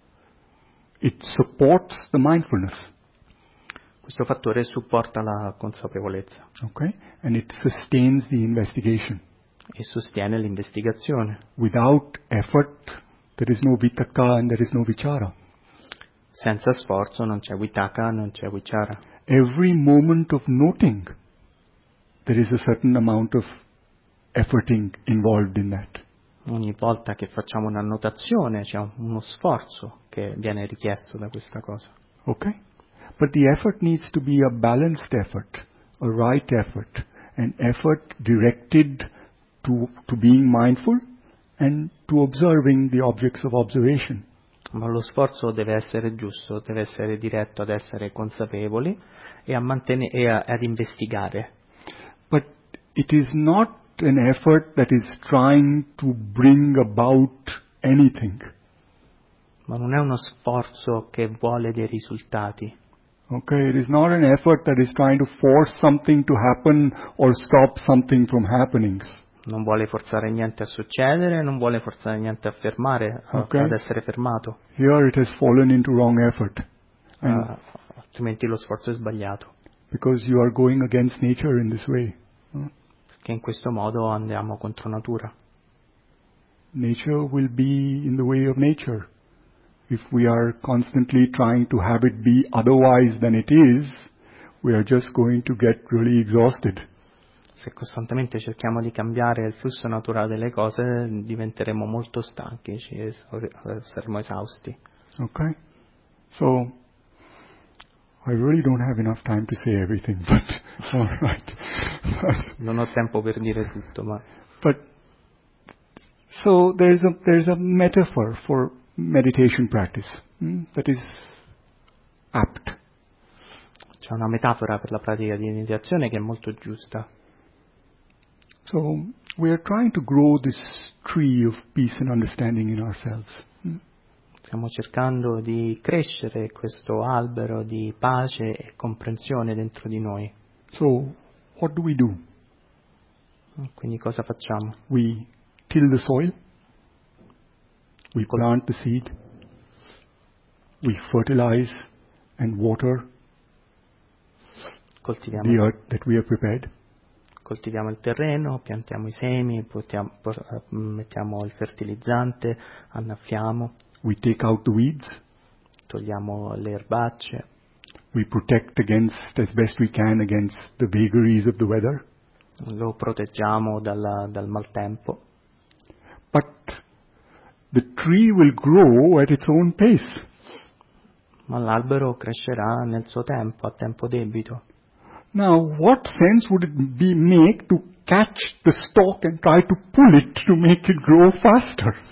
[SPEAKER 2] it supports the mindfulness.
[SPEAKER 1] questo fattore supporta la consapevolezza
[SPEAKER 2] Okay, and it sustains the investigation.
[SPEAKER 1] e sostiene l'investigazione.
[SPEAKER 2] Without effort, there is no vitakka and there is no vichara.
[SPEAKER 1] Senza sforzo non c'è vitaka, non c'è vichara.
[SPEAKER 2] Every moment of noting, there is a certain amount of efforting involved in that.
[SPEAKER 1] Ogni volta che facciamo un'annotazione c'è un- uno sforzo che viene richiesto da questa cosa.
[SPEAKER 2] Okay? But the effort needs to be a balanced effort, a right effort, an effort directed to, to being mindful and to observing the objects of observation.
[SPEAKER 1] Ma lo sforzo deve essere giusto, deve essere diretto ad essere consapevoli e, a mantene- e a- ad investigare.
[SPEAKER 2] But it is not an effort that is trying to bring about anything.
[SPEAKER 1] Ma non è uno sforzo che vuole dei risultati.
[SPEAKER 2] Okay, it is not an effort that is trying to force something to happen or stop something from happening.
[SPEAKER 1] Non vuole forzare niente a succedere, non vuole forzare niente a fermare, a-
[SPEAKER 2] Ok.
[SPEAKER 1] ad essere fermato.
[SPEAKER 2] Here it has fallen into wrong effort. And
[SPEAKER 1] Ah, altrimenti lo sforzo è sbagliato.
[SPEAKER 2] because you are going against nature in this way.
[SPEAKER 1] Perché in questo modo andiamo contro natura.
[SPEAKER 2] Nature will be in the way of nature. If we are constantly trying to have it be otherwise than it is, we are just going to get really exhausted.
[SPEAKER 1] Se costantemente cerchiamo di cambiare il flusso naturale delle cose, diventeremo molto stanchi, ci es- saremo esausti.
[SPEAKER 2] Okay? So, I really don't have enough time to say everything, but alright.
[SPEAKER 1] Non ho tempo per dire tutto, ma
[SPEAKER 2] But, so there's a, there's a metaphor for meditation practice hmm, that is apt.
[SPEAKER 1] c'è una metafora per la pratica di meditazione che è molto giusta.
[SPEAKER 2] So, we are trying to grow this tree of peace and understanding in ourselves. Hmm.
[SPEAKER 1] Stiamo cercando di crescere questo albero di pace e comprensione dentro di noi.
[SPEAKER 2] So, what do we do?
[SPEAKER 1] Quindi cosa facciamo?
[SPEAKER 2] We till the soil, we
[SPEAKER 1] Col-
[SPEAKER 2] plant the seed, we fertilize and water
[SPEAKER 1] Coltiviamo,
[SPEAKER 2] the earth that we have prepared.
[SPEAKER 1] coltiviamo il terreno, piantiamo i semi, portiamo- por- eh, mettiamo il fertilizzante, annaffiamo,
[SPEAKER 2] We take out the weeds.
[SPEAKER 1] togliamo le erbacce,
[SPEAKER 2] We protect against, as best we can, against the vagaries of the weather.
[SPEAKER 1] lo proteggiamo dalla- dal maltempo,
[SPEAKER 2] But the tree will grow at its own pace.
[SPEAKER 1] ma l'albero crescerà nel suo tempo, a tempo debito.
[SPEAKER 2] Now, what sense would it be make to catch the stalk and try to pull it to make it grow faster?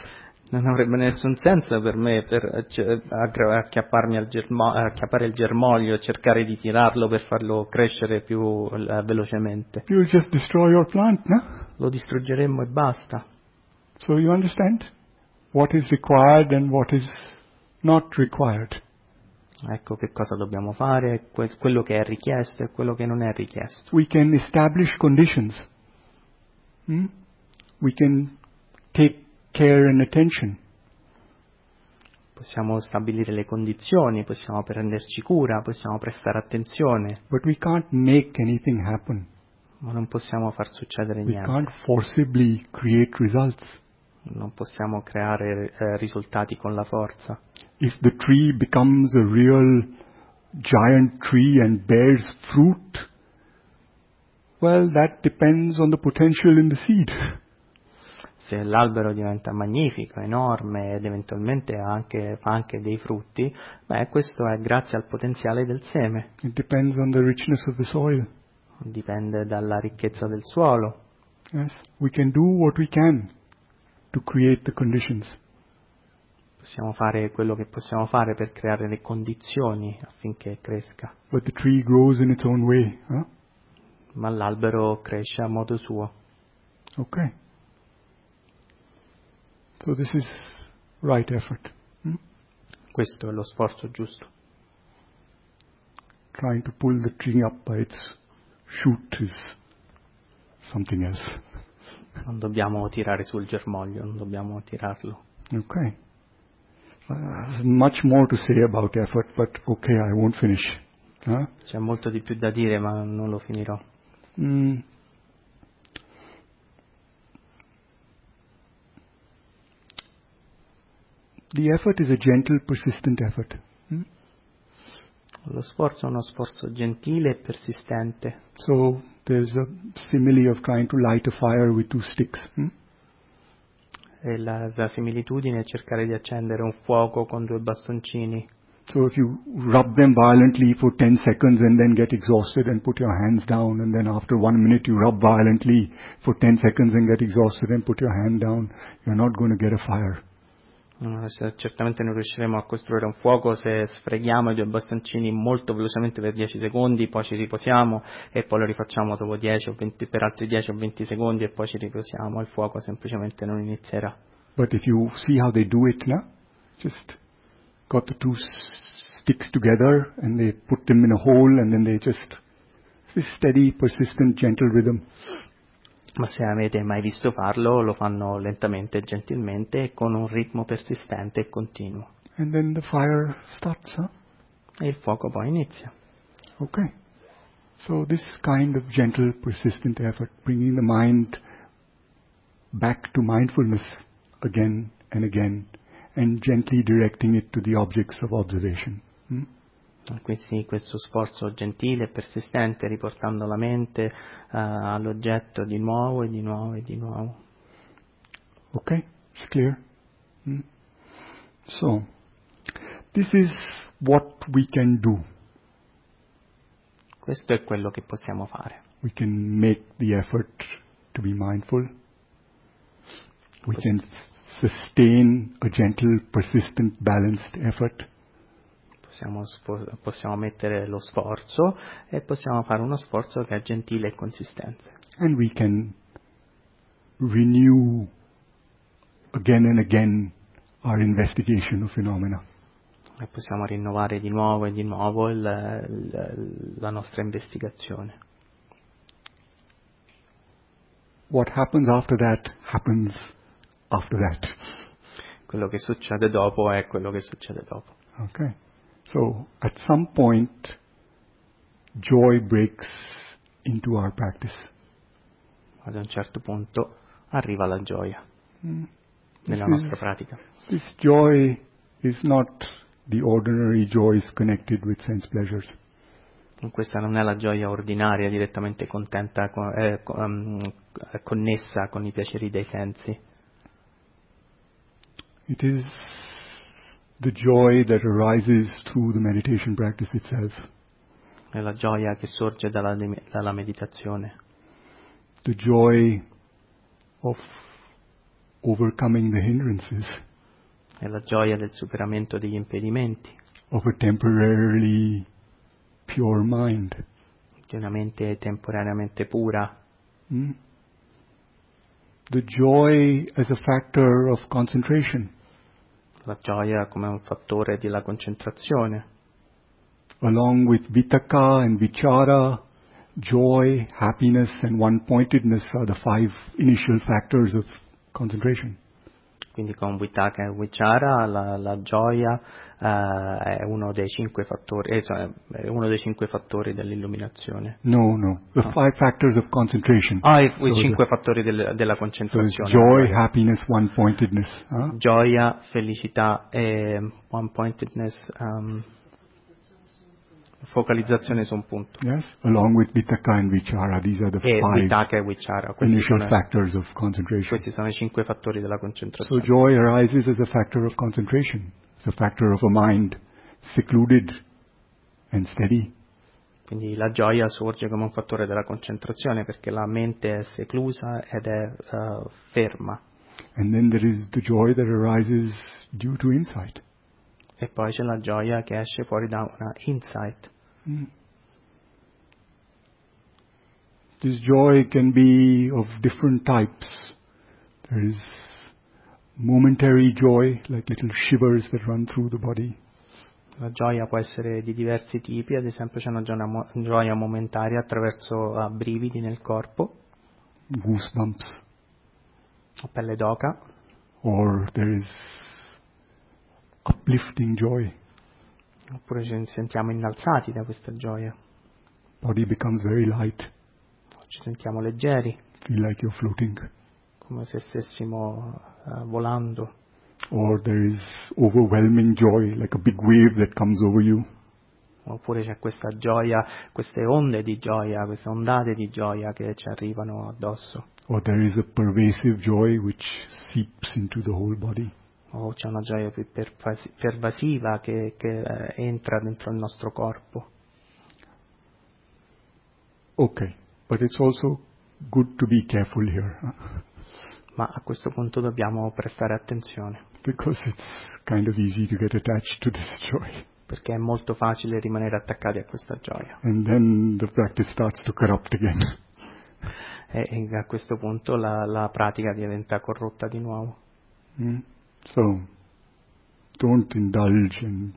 [SPEAKER 1] Non avrebbe nessun senso per me per cioè, aggra- acchiapparmi al germo- acchiappare il germoglio e cercare di tirarlo per farlo crescere più uh, velocemente.
[SPEAKER 2] You will just destroy your plant, no?
[SPEAKER 1] Lo distruggeremmo e basta.
[SPEAKER 2] So you understand what is required and what is not required.
[SPEAKER 1] Ecco che cosa dobbiamo fare, que- quello che è richiesto e quello che non è richiesto.
[SPEAKER 2] We can establish conditions. Hmm? We can take care and attention.
[SPEAKER 1] Possiamo stabilire le condizioni, possiamo prenderci cura, possiamo prestare attenzione,
[SPEAKER 2] But we can't make anything happen.
[SPEAKER 1] ma non possiamo far succedere
[SPEAKER 2] We
[SPEAKER 1] niente.
[SPEAKER 2] can't forcibly create results.
[SPEAKER 1] Non possiamo creare eh, risultati con la forza.
[SPEAKER 2] If the tree becomes a real giant tree and bears fruit, well, that depends on the potential in the seed.
[SPEAKER 1] Se l'albero diventa magnifico, enorme ed eventualmente anche, fa anche dei frutti, beh, questo è grazie al potenziale del seme.
[SPEAKER 2] It depends on the richness of the soil.
[SPEAKER 1] Dipende dalla ricchezza del suolo.
[SPEAKER 2] Yes, we can do what we can to create the conditions.
[SPEAKER 1] Possiamo fare quello che possiamo fare per creare le condizioni affinché cresca.
[SPEAKER 2] But the tree grows in its own way. Huh?
[SPEAKER 1] Ma l'albero cresce a modo suo.
[SPEAKER 2] Okay. So this is right effort. Hmm?
[SPEAKER 1] Questo è lo sforzo giusto.
[SPEAKER 2] Trying to pull the tree up by its shoot is something else.
[SPEAKER 1] Non dobbiamo tirare sul germoglio, non dobbiamo tirarlo.
[SPEAKER 2] Okay. Uh, there's much more to say about effort, but okay, I won't finish. Huh?
[SPEAKER 1] C'è molto di più da dire, ma non lo finirò.
[SPEAKER 2] Mm. The effort is a gentle, persistent effort. Hmm?
[SPEAKER 1] Lo sforzo è uno sforzo gentile e persistente.
[SPEAKER 2] So there's a simile of trying to light a fire with two sticks. Hmm?
[SPEAKER 1] E la, la similitudine è cercare di accendere un fuoco con due bastoncini.
[SPEAKER 2] So if you rub them violently for ten seconds and then get exhausted and put your hands down, and then after one minute you rub violently for ten seconds and get exhausted and put your hand down, you're not going to get a fire.
[SPEAKER 1] Uh, certamente non riusciremo a costruire un fuoco se sfreghiamo i due bastoncini molto velocemente per dieci secondi, poi ci riposiamo e poi lo rifacciamo dopo dieci o venti, per altri dieci o venti secondi e poi ci riposiamo. Il fuoco semplicemente non inizierà.
[SPEAKER 2] But if you see how they do it now, just got the two s- sticks together and they put them in a hole and then they just, this steady, persistent, gentle rhythm.
[SPEAKER 1] Ma se avete mai visto farlo, lo fanno lentamente e gentilmente e con un ritmo persistente e continuo.
[SPEAKER 2] And then the fire starts, huh?
[SPEAKER 1] E il fuoco poi inizia.
[SPEAKER 2] Okay. So this kind of gentle, persistent effort, bringing the mind back to mindfulness again and again, and gently directing it to the objects of observation. Hmm?
[SPEAKER 1] Quindi questo sforzo gentile e persistente, riportando la mente uh, all'oggetto di nuovo e di nuovo e di nuovo.
[SPEAKER 2] Okay, it's clear. Hmm? So, this is what we can do.
[SPEAKER 1] Questo è quello che possiamo fare.
[SPEAKER 2] We can make the effort to be mindful. We can sustain a gentle, persistent, balanced effort.
[SPEAKER 1] Possiamo, sfo- possiamo mettere lo sforzo e possiamo fare uno sforzo che è gentile e consistente.
[SPEAKER 2] And we can renew again and again our investigation of phenomena.
[SPEAKER 1] E possiamo rinnovare di nuovo e di nuovo il, il, la nostra investigazione.
[SPEAKER 2] What happens after that happens after that.
[SPEAKER 1] Quello che succede dopo è quello che succede dopo.
[SPEAKER 2] Okay. So at some point, joy breaks into our practice.
[SPEAKER 1] Ad un certo punto arriva la gioia
[SPEAKER 2] Mm.
[SPEAKER 1] nella
[SPEAKER 2] This
[SPEAKER 1] nostra
[SPEAKER 2] is-
[SPEAKER 1] pratica.
[SPEAKER 2] This joy is not the ordinary joys connected with sense pleasures.
[SPEAKER 1] Questa non è la gioia ordinaria direttamente contenta, co- eh, co- um, connessa con i piaceri dei sensi.
[SPEAKER 2] It is the joy that arises through the meditation practice itself.
[SPEAKER 1] È la gioia che sorge dalla, dalla meditazione.
[SPEAKER 2] The joy of overcoming the hindrances.
[SPEAKER 1] È la gioia del superamento degli impedimenti,
[SPEAKER 2] of a temporarily pure mind.
[SPEAKER 1] di una mente temporaneamente pura.
[SPEAKER 2] Hmm? The joy as a factor of concentration.
[SPEAKER 1] La gioia come un fattore della concentrazione.
[SPEAKER 2] Along with vitakka and vichara, joy, happiness and one-pointedness are the five initial factors of concentration.
[SPEAKER 1] Quindi con Vitakka e Vichara la, la gioia uh, è uno dei cinque fattori, eh, è uno dei cinque fattori dell'illuminazione.
[SPEAKER 2] No, no. The
[SPEAKER 1] No.
[SPEAKER 2] five factors of concentration.
[SPEAKER 1] Ah, i, i
[SPEAKER 2] So
[SPEAKER 1] cinque
[SPEAKER 2] the,
[SPEAKER 1] fattori del, della
[SPEAKER 2] so it's
[SPEAKER 1] concentrazione.
[SPEAKER 2] joy, happiness, one-pointedness. Huh?
[SPEAKER 1] Gioia, felicità e one-pointedness, um, focalizzazione su un punto.
[SPEAKER 2] Yes, along with vitakka and vichara, these are the
[SPEAKER 1] E
[SPEAKER 2] five
[SPEAKER 1] Vitakka e Vichara, questi
[SPEAKER 2] initial
[SPEAKER 1] sono,
[SPEAKER 2] factors of concentration.
[SPEAKER 1] questi sono i cinque fattori della
[SPEAKER 2] So
[SPEAKER 1] concentrazione.
[SPEAKER 2] joy arises as a factor of concentration. It's a factor of a mind secluded and steady.
[SPEAKER 1] Quindi la gioia sorge come un fattore della concentrazione perché la mente è seclusa ed è uh, ferma.
[SPEAKER 2] And then there is the joy that arises due to insight.
[SPEAKER 1] E poi c'è la gioia che esce fuori da una insight.
[SPEAKER 2] Mm. This joy can be of different types. There is momentary joy, like little shivers that run through the body.
[SPEAKER 1] La gioia può essere di diversi tipi, ad esempio c'è una gioia, mo- gioia momentaria attraverso uh, brividi nel corpo,
[SPEAKER 2] Goosebumps.
[SPEAKER 1] o pelle d'oca,
[SPEAKER 2] Or there is uplifting joy.
[SPEAKER 1] oppure ci sentiamo innalzati da questa gioia,
[SPEAKER 2] Body becomes very light.
[SPEAKER 1] ci sentiamo leggeri,
[SPEAKER 2] Feel like you're floating.
[SPEAKER 1] come se stessimo uh, volando.
[SPEAKER 2] Or there is overwhelming joy, like a big wave that comes over you.
[SPEAKER 1] Oppure c'è questa gioia, queste onde di gioia, queste ondate di gioia che ci arrivano addosso.
[SPEAKER 2] Or there is a pervasive joy which seeps into the whole body.
[SPEAKER 1] O c'è una gioia più pervasi- pervasiva che, che eh, entra dentro il nostro corpo.
[SPEAKER 2] Okay, but it's also good to be careful here, huh?
[SPEAKER 1] Ma a questo punto dobbiamo prestare attenzione,
[SPEAKER 2] Because it's kind of easy to get attached to this joy.
[SPEAKER 1] perché è molto facile rimanere attaccati a questa gioia.
[SPEAKER 2] And then the practice starts to corrupt again.
[SPEAKER 1] E, e a questo punto la, la pratica diventa corrotta di nuovo.
[SPEAKER 2] Mm? So, don't indulge and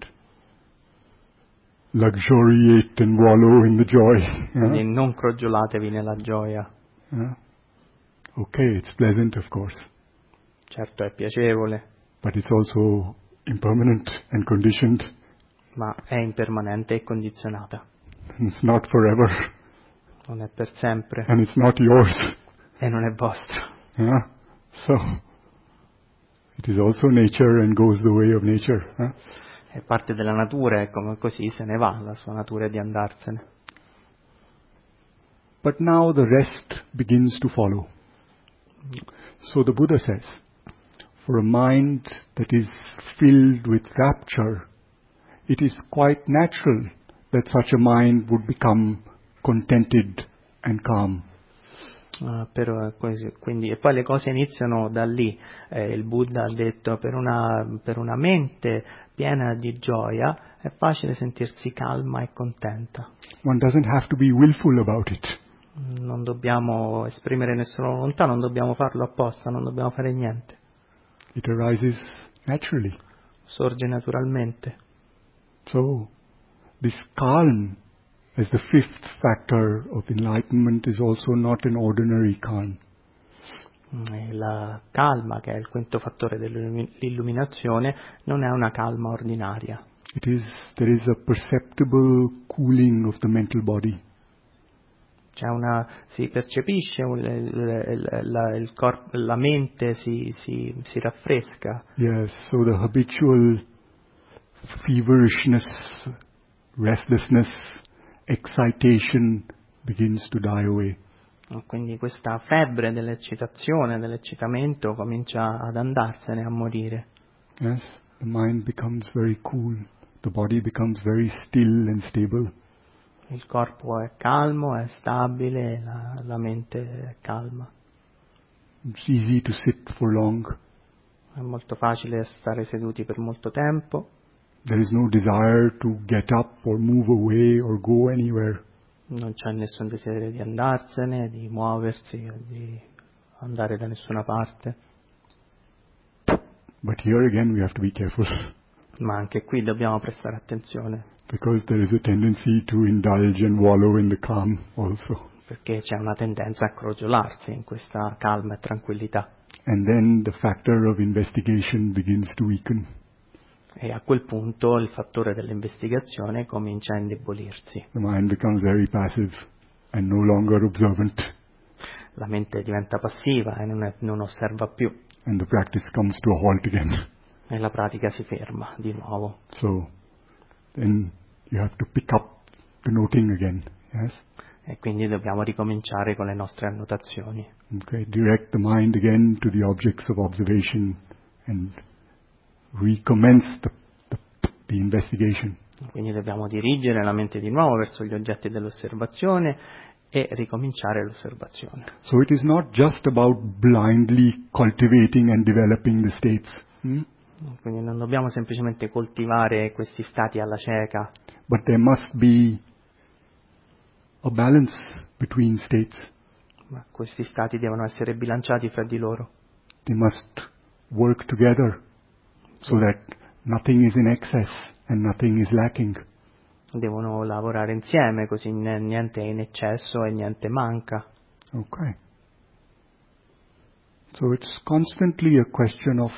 [SPEAKER 2] luxuriate and wallow in the joy.
[SPEAKER 1] Quindi
[SPEAKER 2] huh?
[SPEAKER 1] non crogiolatevi nella gioia.
[SPEAKER 2] Huh? Okay, it's pleasant, of course,
[SPEAKER 1] Certo è piacevole,
[SPEAKER 2] but it's also impermanent and conditioned,
[SPEAKER 1] ma è impermanente e condizionata.
[SPEAKER 2] and it's not forever,
[SPEAKER 1] Non è per sempre
[SPEAKER 2] and it's not yours.
[SPEAKER 1] e non è vostro.
[SPEAKER 2] huh? So, it is also nature and goes the way of nature. huh?
[SPEAKER 1] È parte della natura e come così se ne va, la sua natura è di andarsene.
[SPEAKER 2] But now the rest begins to follow. So the Buddha says, for a mind that is filled with rapture, it is quite natural that such a mind would become contented and calm.
[SPEAKER 1] Uh, per, quindi, e poi le cose iniziano da lì. Eh, il Buddha ha detto per una, per una mente piena di gioia è facile sentirsi calma e contenta.
[SPEAKER 2] One doesn't have to be willful about it.
[SPEAKER 1] Non dobbiamo esprimere nessuna volontà, non dobbiamo farlo apposta, non dobbiamo fare niente.
[SPEAKER 2] It arises naturally.
[SPEAKER 1] Sorge naturalmente.
[SPEAKER 2] So, this calm as the fifth factor of enlightenment is also not an ordinary calm.
[SPEAKER 1] E la calma, che è il quinto fattore dell'illuminazione, non è una calma ordinaria.
[SPEAKER 2] It is, there is a perceptible cooling of the mental body.
[SPEAKER 1] C'è una, si percepisce il, il, la, il corpo, la mente si, si, si raffresca.
[SPEAKER 2] Yes, so the habitual feverishness, restlessness, excitation begins to die away.
[SPEAKER 1] Quindi questa febbre dell'eccitazione, dell'eccitamento comincia ad andarsene, a morire.
[SPEAKER 2] Yes, the mind becomes very cool, the body becomes very still and stable.
[SPEAKER 1] Il corpo è calmo, è stabile, la, la mente è calma.
[SPEAKER 2] It's easy to sit for long.
[SPEAKER 1] È molto facile stare seduti per molto tempo.
[SPEAKER 2] There is no desire to get up or move away or go anywhere.
[SPEAKER 1] Non c'è nessun desiderio di andarsene, di muoversi, o di andare da nessuna parte.
[SPEAKER 2] But here again we have to be careful.
[SPEAKER 1] Ma anche qui dobbiamo prestare attenzione.
[SPEAKER 2] Because there is a tendency to indulge and wallow in the calm also.
[SPEAKER 1] Perché c'è una tendenza a crogiolarsi in questa calma e tranquillità.
[SPEAKER 2] And then the factor of investigation begins to weaken.
[SPEAKER 1] E a quel punto il fattore dell'investigazione comincia a indebolirsi.
[SPEAKER 2] The mind becomes very passive and no longer observant.
[SPEAKER 1] La mente diventa passiva e non, è, non osserva più.
[SPEAKER 2] And the practice comes to a halt again.
[SPEAKER 1] E la pratica si ferma di nuovo.
[SPEAKER 2] So then you have to pick up the noting again, yes?
[SPEAKER 1] E quindi dobbiamo ricominciare con le nostre annotazioni.
[SPEAKER 2] Okay, direct the mind again to the objects of observation and recommence the, the, the investigation.
[SPEAKER 1] Quindi dobbiamo dirigere la mente di nuovo verso gli oggetti dell'osservazione e ricominciare l'osservazione.
[SPEAKER 2] So it is not just about blindly cultivating and developing the states. Hmm?
[SPEAKER 1] Quindi non dobbiamo semplicemente coltivare questi stati alla cieca.
[SPEAKER 2] But there must be a balance between states.
[SPEAKER 1] Ma questi stati devono essere bilanciati fra di loro.
[SPEAKER 2] They must work together so that nothing is in excess and nothing is lacking.
[SPEAKER 1] Devono lavorare insieme, così niente è in eccesso e niente manca.
[SPEAKER 2] Okay. So it's constantly a question of,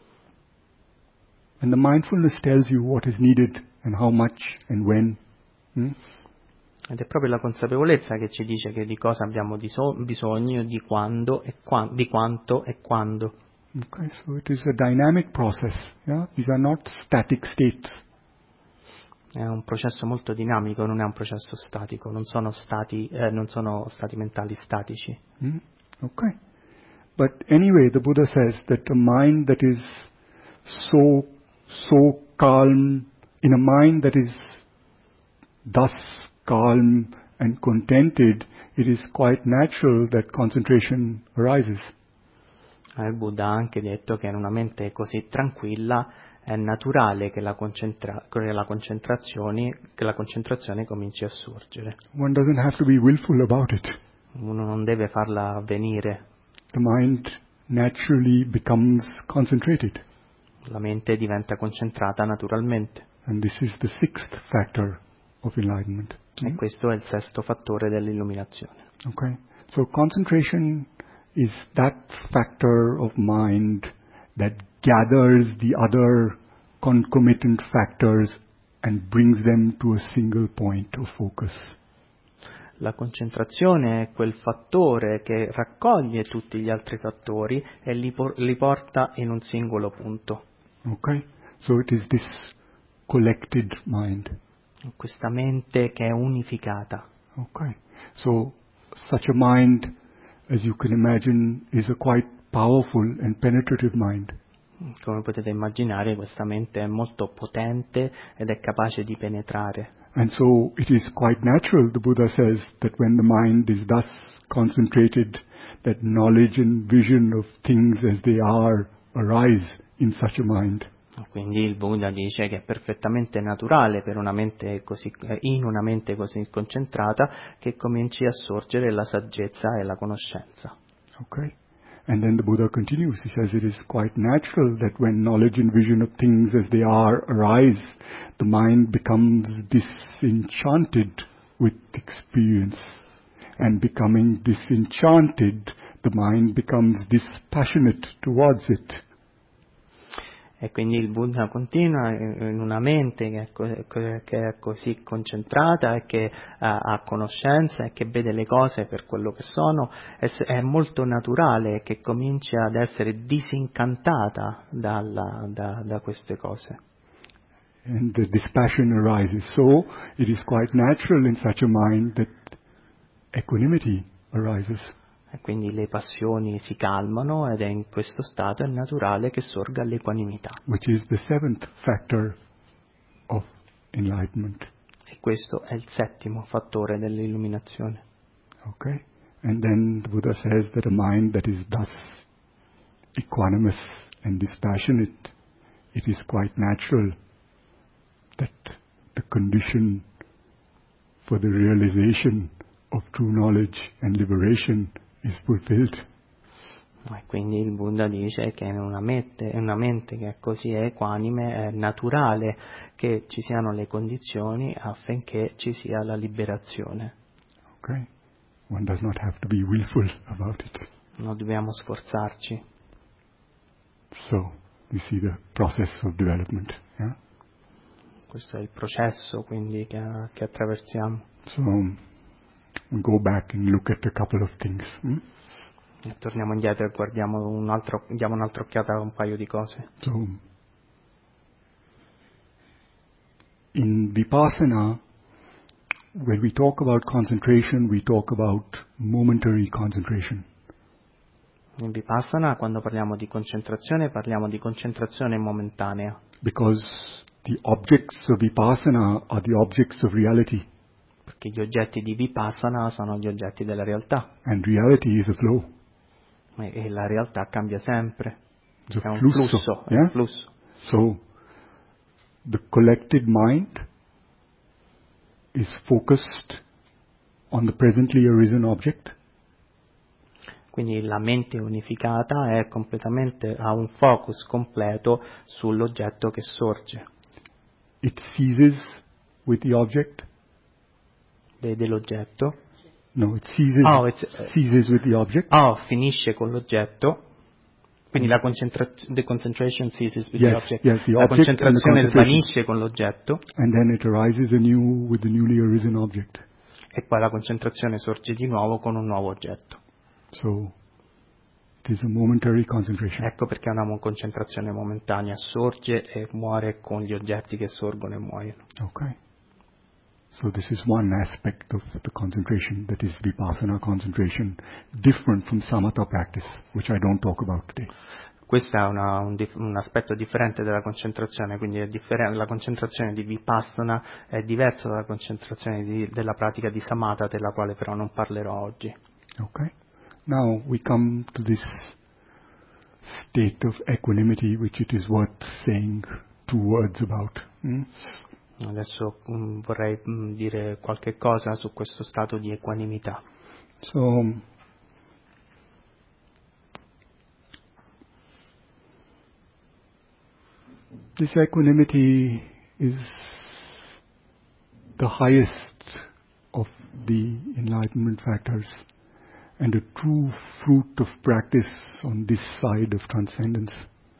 [SPEAKER 2] and the mindfulness tells you what is needed and how much and when. Hmm?
[SPEAKER 1] Ed è proprio la consapevolezza che ci dice che di cosa abbiamo diso- bisogno, di quando e qua- di quanto e quando.
[SPEAKER 2] Okay, so it is a dynamic process. Yeah, these are not static states.
[SPEAKER 1] È un processo molto dinamico, non è un processo statico, non sono stati, eh, non sono stati mentali statici.
[SPEAKER 2] Hmm? Okay. But anyway, the Buddha says that a mind that is so, so calm, in a mind that is thus calm and contented, it is quite natural that concentration arises.
[SPEAKER 1] Il Buddha ha anche detto che in una mente così tranquilla è naturale che la, concentra- che la concentrazione che la concentrazione cominci a sorgere.
[SPEAKER 2] One doesn't have to be willful about it.
[SPEAKER 1] Uno non deve farla avvenire.
[SPEAKER 2] The mind naturally becomes concentrated.
[SPEAKER 1] La mente diventa concentrata naturalmente.
[SPEAKER 2] And this is the sixth factor of enlightenment.
[SPEAKER 1] E questo è il sesto fattore dell'illuminazione.
[SPEAKER 2] Okay. So concentration is that factor of mind that gathers the other concomitant factors and brings them to a single point of focus.
[SPEAKER 1] La concentrazione è quel fattore che raccoglie tutti gli altri fattori e li, por- li porta in un singolo punto.
[SPEAKER 2] Okay? So it is this collected mind.
[SPEAKER 1] Questa mente che è unificata.
[SPEAKER 2] Okay. So such a mind, as you can imagine, is a quite powerful and penetrative mind.
[SPEAKER 1] Come potete immaginare, questa mente è molto potente ed è capace di penetrare.
[SPEAKER 2] And so it is quite natural, the Buddha says, that when the mind is thus concentrated, that knowledge and vision of things as they are arise in such a mind.
[SPEAKER 1] Quindi il Buddha dice che è perfettamente naturale per una mente così, in una mente così concentrata che cominci a sorgere la saggezza e la conoscenza.
[SPEAKER 2] Okay. And then the Buddha continues. He says it is quite natural that when knowledge and vision of things as they are arise, the mind becomes disenchanted with experience. And becoming disenchanted, the mind becomes dispassionate towards it.
[SPEAKER 1] E quindi il Buddha continua in una mente che è, co- che è così concentrata e che ha, ha conoscenza e che vede le cose per quello che sono, è, è molto naturale che cominci ad essere disincantata dalla, da, da queste cose.
[SPEAKER 2] And the dispassion arises. So it is quite natural in such a mind that equanimity arises.
[SPEAKER 1] E quindi le passioni si calmano ed è in questo stato è naturale che sorga l'equanimità.
[SPEAKER 2] Which is the seventh factor of enlightenment.
[SPEAKER 1] E questo è il settimo fattore dell'illuminazione.
[SPEAKER 2] Okay? And then the Buddha says that a mind that is thus equanimous and dispassionate, it is quite natural that the condition for the realization of true knowledge and liberation is fulfilled.
[SPEAKER 1] E quindi il Buddha dice che in una mente, in una mente che è così equanime è naturale che ci siano le condizioni affinché ci sia la liberazione.
[SPEAKER 2] Okay? One does not have to be willful about it.
[SPEAKER 1] Non dobbiamo sforzarci.
[SPEAKER 2] So, you see the process of development. Yeah?
[SPEAKER 1] Questo è il processo quindi che, che attraversiamo.
[SPEAKER 2] So, we go back and look at a couple of things. Hmm?
[SPEAKER 1] E torniamo indietro e guardiamo un altro, diamo un'altra occhiata a un paio di cose.
[SPEAKER 2] So, in Vipassana, when we talk about concentration, we talk about momentary concentration.
[SPEAKER 1] In Vipassana, quando parliamo di concentrazione, parliamo di concentrazione momentanea.
[SPEAKER 2] Because the objects of Vipassana are the objects of reality.
[SPEAKER 1] Perché gli oggetti di Vipassana sono gli oggetti della realtà.
[SPEAKER 2] And reality is a flow.
[SPEAKER 1] E, e la realtà cambia sempre.
[SPEAKER 2] It's
[SPEAKER 1] È
[SPEAKER 2] a
[SPEAKER 1] un
[SPEAKER 2] flusso,
[SPEAKER 1] flusso, è
[SPEAKER 2] yeah?
[SPEAKER 1] un flusso.
[SPEAKER 2] So, the collected mind is focused on the presently arisen object.
[SPEAKER 1] Quindi la mente unificata è completamente, ha un focus completo sull'oggetto che sorge.
[SPEAKER 2] It seizes with the object.
[SPEAKER 1] Vede l'oggetto.
[SPEAKER 2] No, it seizes,
[SPEAKER 1] Oh, it's, uh,
[SPEAKER 2] seizes with the object.
[SPEAKER 1] Oh, finisce con l'oggetto. Quindi la concentration, the concentration ceases with
[SPEAKER 2] Yes,
[SPEAKER 1] the object.
[SPEAKER 2] yes, the
[SPEAKER 1] La
[SPEAKER 2] object and the
[SPEAKER 1] concentrazione
[SPEAKER 2] concentration.
[SPEAKER 1] svanisce con l'oggetto
[SPEAKER 2] And then it arises anew with the newly arisen object.
[SPEAKER 1] e poi la concentrazione sorge di nuovo con un nuovo oggetto.
[SPEAKER 2] So, it is a momentary concentration.
[SPEAKER 1] Ecco perché è una concentrazione momentanea, sorge e muore con gli oggetti che sorgono e muoiono.
[SPEAKER 2] Okay. So this is one aspect of the concentration, that is Vipassana concentration, different from Samatha practice, which I don't talk about today.
[SPEAKER 1] Questo è una, un, dif- un aspetto differente della concentrazione, quindi è differen- la concentrazione di Vipassana è diversa dalla concentrazione di, della pratica di Samatha, della quale però non parlerò oggi.
[SPEAKER 2] Okay. Now we come to this state of equanimity, which it is worth saying two words about. Hmm?
[SPEAKER 1] Adesso mh, vorrei mh, dire qualche cosa su questo stato di equanimità.
[SPEAKER 2] So, this equanimity is the highest of the enlightenment factors and a true fruit of practice on this side of transcendence.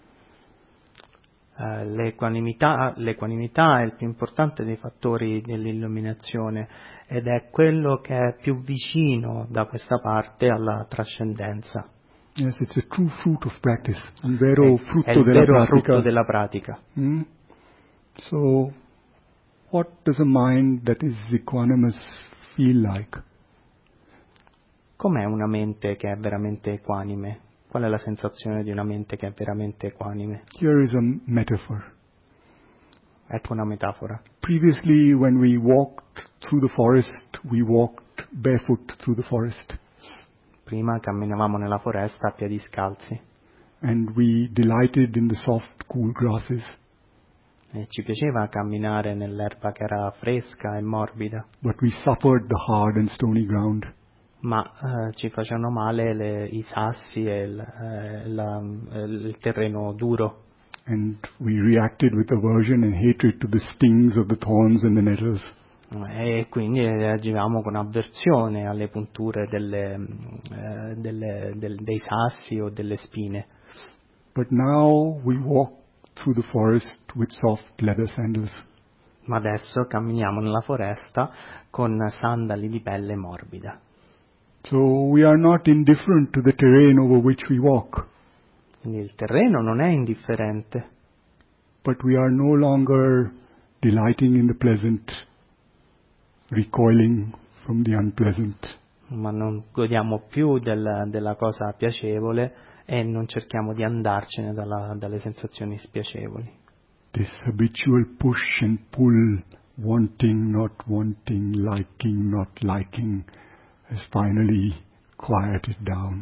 [SPEAKER 1] Uh, l'equanimità, l'equanimità è il più importante dei fattori dell'illuminazione ed è quello che è più vicino da questa parte alla trascendenza.
[SPEAKER 2] Yes, it's a true fruit of practice, un vero
[SPEAKER 1] È,
[SPEAKER 2] frutto
[SPEAKER 1] è il
[SPEAKER 2] della
[SPEAKER 1] vero
[SPEAKER 2] pratica.
[SPEAKER 1] frutto della pratica.
[SPEAKER 2] Hmm? So, what does a mind that is equanimous feel like?
[SPEAKER 1] Com'è una mente che è veramente equanime? Qual è la sensazione di una mente che è veramente equanime?
[SPEAKER 2] Here is a metaphor.
[SPEAKER 1] Ecco una metafora.
[SPEAKER 2] Previously, when we walked through the forest, we walked barefoot through the forest.
[SPEAKER 1] Prima camminavamo nella foresta a piedi scalzi
[SPEAKER 2] And we delighted in the soft, cool grasses.
[SPEAKER 1] e ci piaceva camminare nell'erba che era fresca e morbida,
[SPEAKER 2] But we suffered the hard and stony ground.
[SPEAKER 1] ma eh, ci facevano male le, i sassi e il, eh, la, il terreno duro.
[SPEAKER 2] And we reacted with aversion and hatred to the stings of the thorns and the nettles.
[SPEAKER 1] E quindi reagivamo con avversione alle punture delle, eh, delle, del, dei sassi o delle spine.
[SPEAKER 2] But now we walk through the forest with soft leather sandals.
[SPEAKER 1] Ma adesso camminiamo nella foresta con sandali di pelle morbida.
[SPEAKER 2] So we are not indifferent to the terrain over which we walk.
[SPEAKER 1] Quindi il terreno non è indifferente,
[SPEAKER 2] But we are no longer delighting in the pleasant, recoiling from the unpleasant.
[SPEAKER 1] ma non godiamo più del, della cosa piacevole e non cerchiamo di andarcene dalla, dalle sensazioni spiacevoli.
[SPEAKER 2] This habitual push and pull, wanting, not wanting, liking, not liking, has finally quieted down.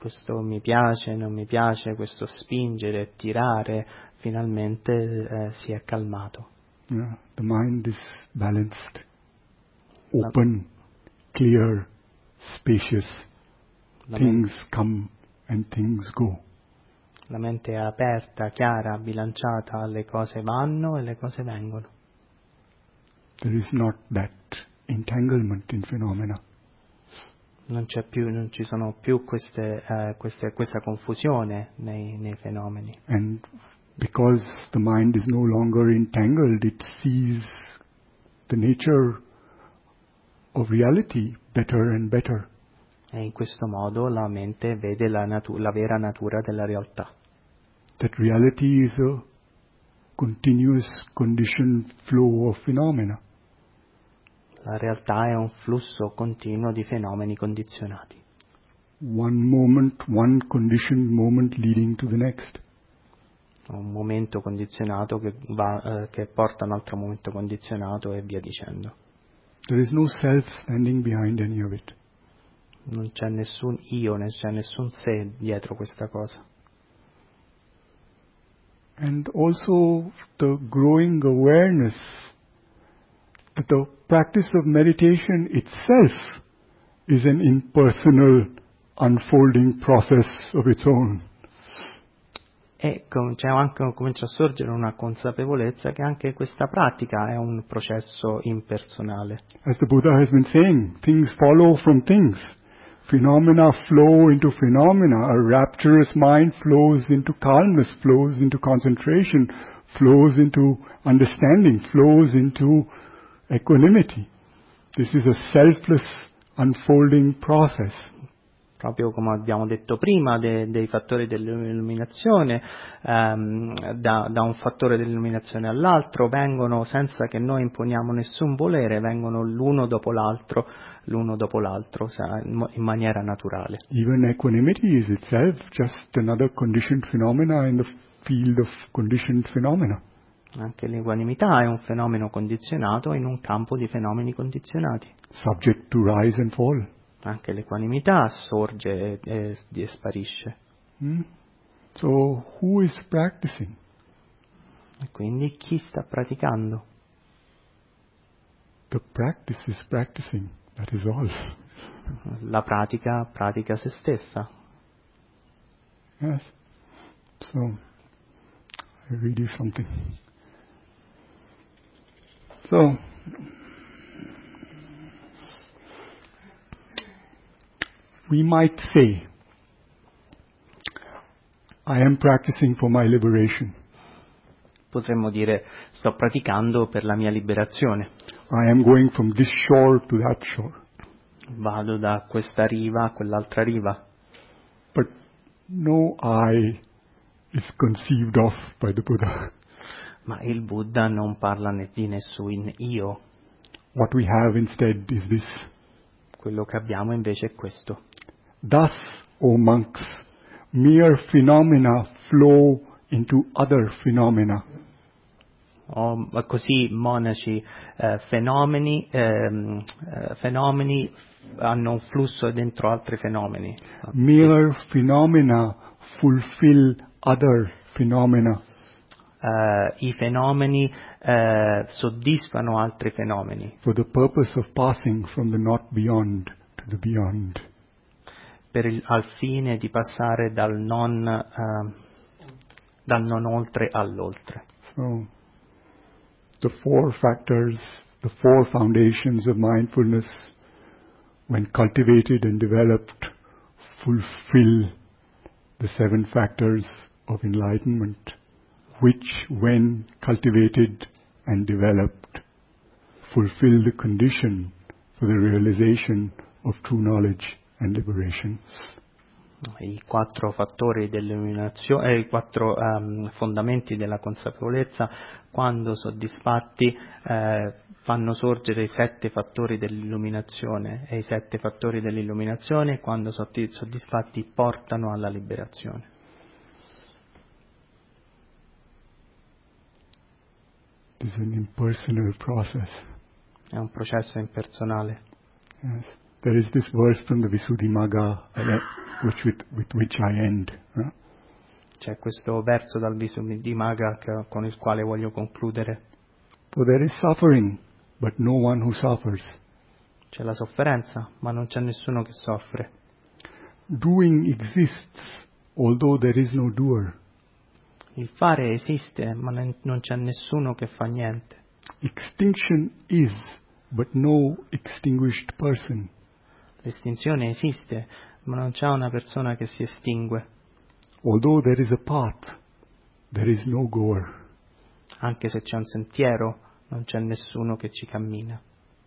[SPEAKER 1] questo mi piace, non mi piace, questo spingere, tirare, finalmente eh, si è calmato.
[SPEAKER 2] Yeah, the mind is balanced, open, clear, spacious.
[SPEAKER 1] La
[SPEAKER 2] Things
[SPEAKER 1] mente,
[SPEAKER 2] come and things go.
[SPEAKER 1] la mente è aperta, chiara, bilanciata, le cose vanno e le cose vengono.
[SPEAKER 2] There is not that entanglement in phenomena.
[SPEAKER 1] Non c'è più, non ci sono più queste, eh, queste, questa confusione nei, nei fenomeni.
[SPEAKER 2] And because the mind is no longer entangled, it sees the nature of reality better and better.
[SPEAKER 1] E in questo modo la mente vede la, natu- la vera natura della realtà.
[SPEAKER 2] That reality is a continuous conditioned flow of phenomena.
[SPEAKER 1] La realtà è un flusso continuo di fenomeni condizionati.
[SPEAKER 2] One moment, one conditioned moment leading to the next.
[SPEAKER 1] Un momento condizionato che, va, eh, che porta a un altro momento condizionato e via dicendo.
[SPEAKER 2] There is no self standing behind any of it.
[SPEAKER 1] Non c'è nessun io, non c'è nessun sé dietro questa cosa.
[SPEAKER 2] And also the growing awareness that the practice of meditation itself is an impersonal unfolding process of its own.
[SPEAKER 1] E com- c'è anche, comincia a sorgere una consapevolezza che anche questa pratica è un processo impersonale.
[SPEAKER 2] As the Buddha has been saying, things follow from things. Phenomena flow into phenomena. A rapturous mind flows into calmness, flows into concentration, flows into understanding, flows into equanimity. This is a selfless unfolding process.
[SPEAKER 1] Proprio come abbiamo detto prima, de- dei fattori dell'illuminazione, ehm, da, da un fattore dell'illuminazione all'altro vengono, senza che noi imponiamo nessun volere, vengono l'uno dopo l'altro, l'uno dopo l'altro, in, in maniera naturale.
[SPEAKER 2] Even equanimity is itself just another conditioned phenomena in the field of conditioned phenomena.
[SPEAKER 1] Anche l'equanimità è un fenomeno condizionato in un campo di fenomeni condizionati.
[SPEAKER 2] Subject to rise and fall.
[SPEAKER 1] Anche l'equanimità sorge e, e, e sparisce.
[SPEAKER 2] Hmm? So who is practicing?
[SPEAKER 1] E quindi chi sta praticando?
[SPEAKER 2] The practice is practicing, that is all.
[SPEAKER 1] La pratica pratica se stessa.
[SPEAKER 2] Yes. So, I read you something. So, we might say, I am practicing for my liberation.
[SPEAKER 1] Potremmo dire, sto praticando per la mia liberazione.
[SPEAKER 2] I am going from this shore to that shore.
[SPEAKER 1] Vado da questa riva a quell'altra riva.
[SPEAKER 2] But no I is conceived of by the Buddha.
[SPEAKER 1] Ma il Buddha non parla né di nessun io.
[SPEAKER 2] What we have instead is this.
[SPEAKER 1] Quello che abbiamo invece è questo.
[SPEAKER 2] Thus, O monks, mere phenomena flow into other phenomena.
[SPEAKER 1] Oh, così monaci, eh, fenomeni, ehm, eh, fenomeni hanno un flusso dentro altri fenomeni.
[SPEAKER 2] Mere phenomena fulfill other phenomena.
[SPEAKER 1] Uh, I fenomeni uh, soddisfano altri fenomeni.
[SPEAKER 2] For the purpose of passing from the not beyond to the beyond.
[SPEAKER 1] Per il, al fine di passare dal non, uh, dal non oltre all'oltre.
[SPEAKER 2] So, the four factors, the four foundations of mindfulness, when cultivated and developed, fulfill the seven factors of enlightenment, which, when cultivated and developed, fulfill the condition for the realization of true knowledge and liberation.
[SPEAKER 1] I quattro fattori dell'illuminazione, eh, i quattro um, fondamenti della consapevolezza, quando soddisfatti, eh, fanno sorgere i sette fattori dell'illuminazione, e i sette fattori dell'illuminazione, quando soddisfatti, portano alla liberazione.
[SPEAKER 2] It is an impersonal process.
[SPEAKER 1] È un processo impersonale.
[SPEAKER 2] Yes. There is this verse from the Visuddhimagga uh, which with, with which I end. Huh?
[SPEAKER 1] C'è questo verso dal Visuddhimagga che- con il quale voglio concludere.
[SPEAKER 2] For there is suffering, but no one who suffers.
[SPEAKER 1] C'è la sofferenza, ma non c'è nessuno che soffre.
[SPEAKER 2] Doing exists, although there is no doer.
[SPEAKER 1] Il fare esiste, ma ne- non c'è nessuno che fa niente.
[SPEAKER 2] Extinction is, but no extinguished person.
[SPEAKER 1] L'estinzione esiste, ma non c'è una persona che si estingue.
[SPEAKER 2] Although there is a path, there is no goer.
[SPEAKER 1] Anche se c'è un sentiero, non c'è nessuno che ci cammina.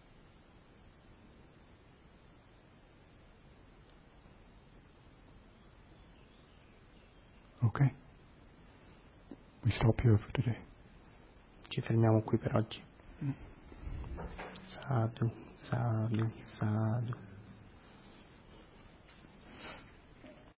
[SPEAKER 2] Okay? We stop here for today.
[SPEAKER 1] Ci fermiamo qui per oggi. Sadhu, sadhu, sadhu.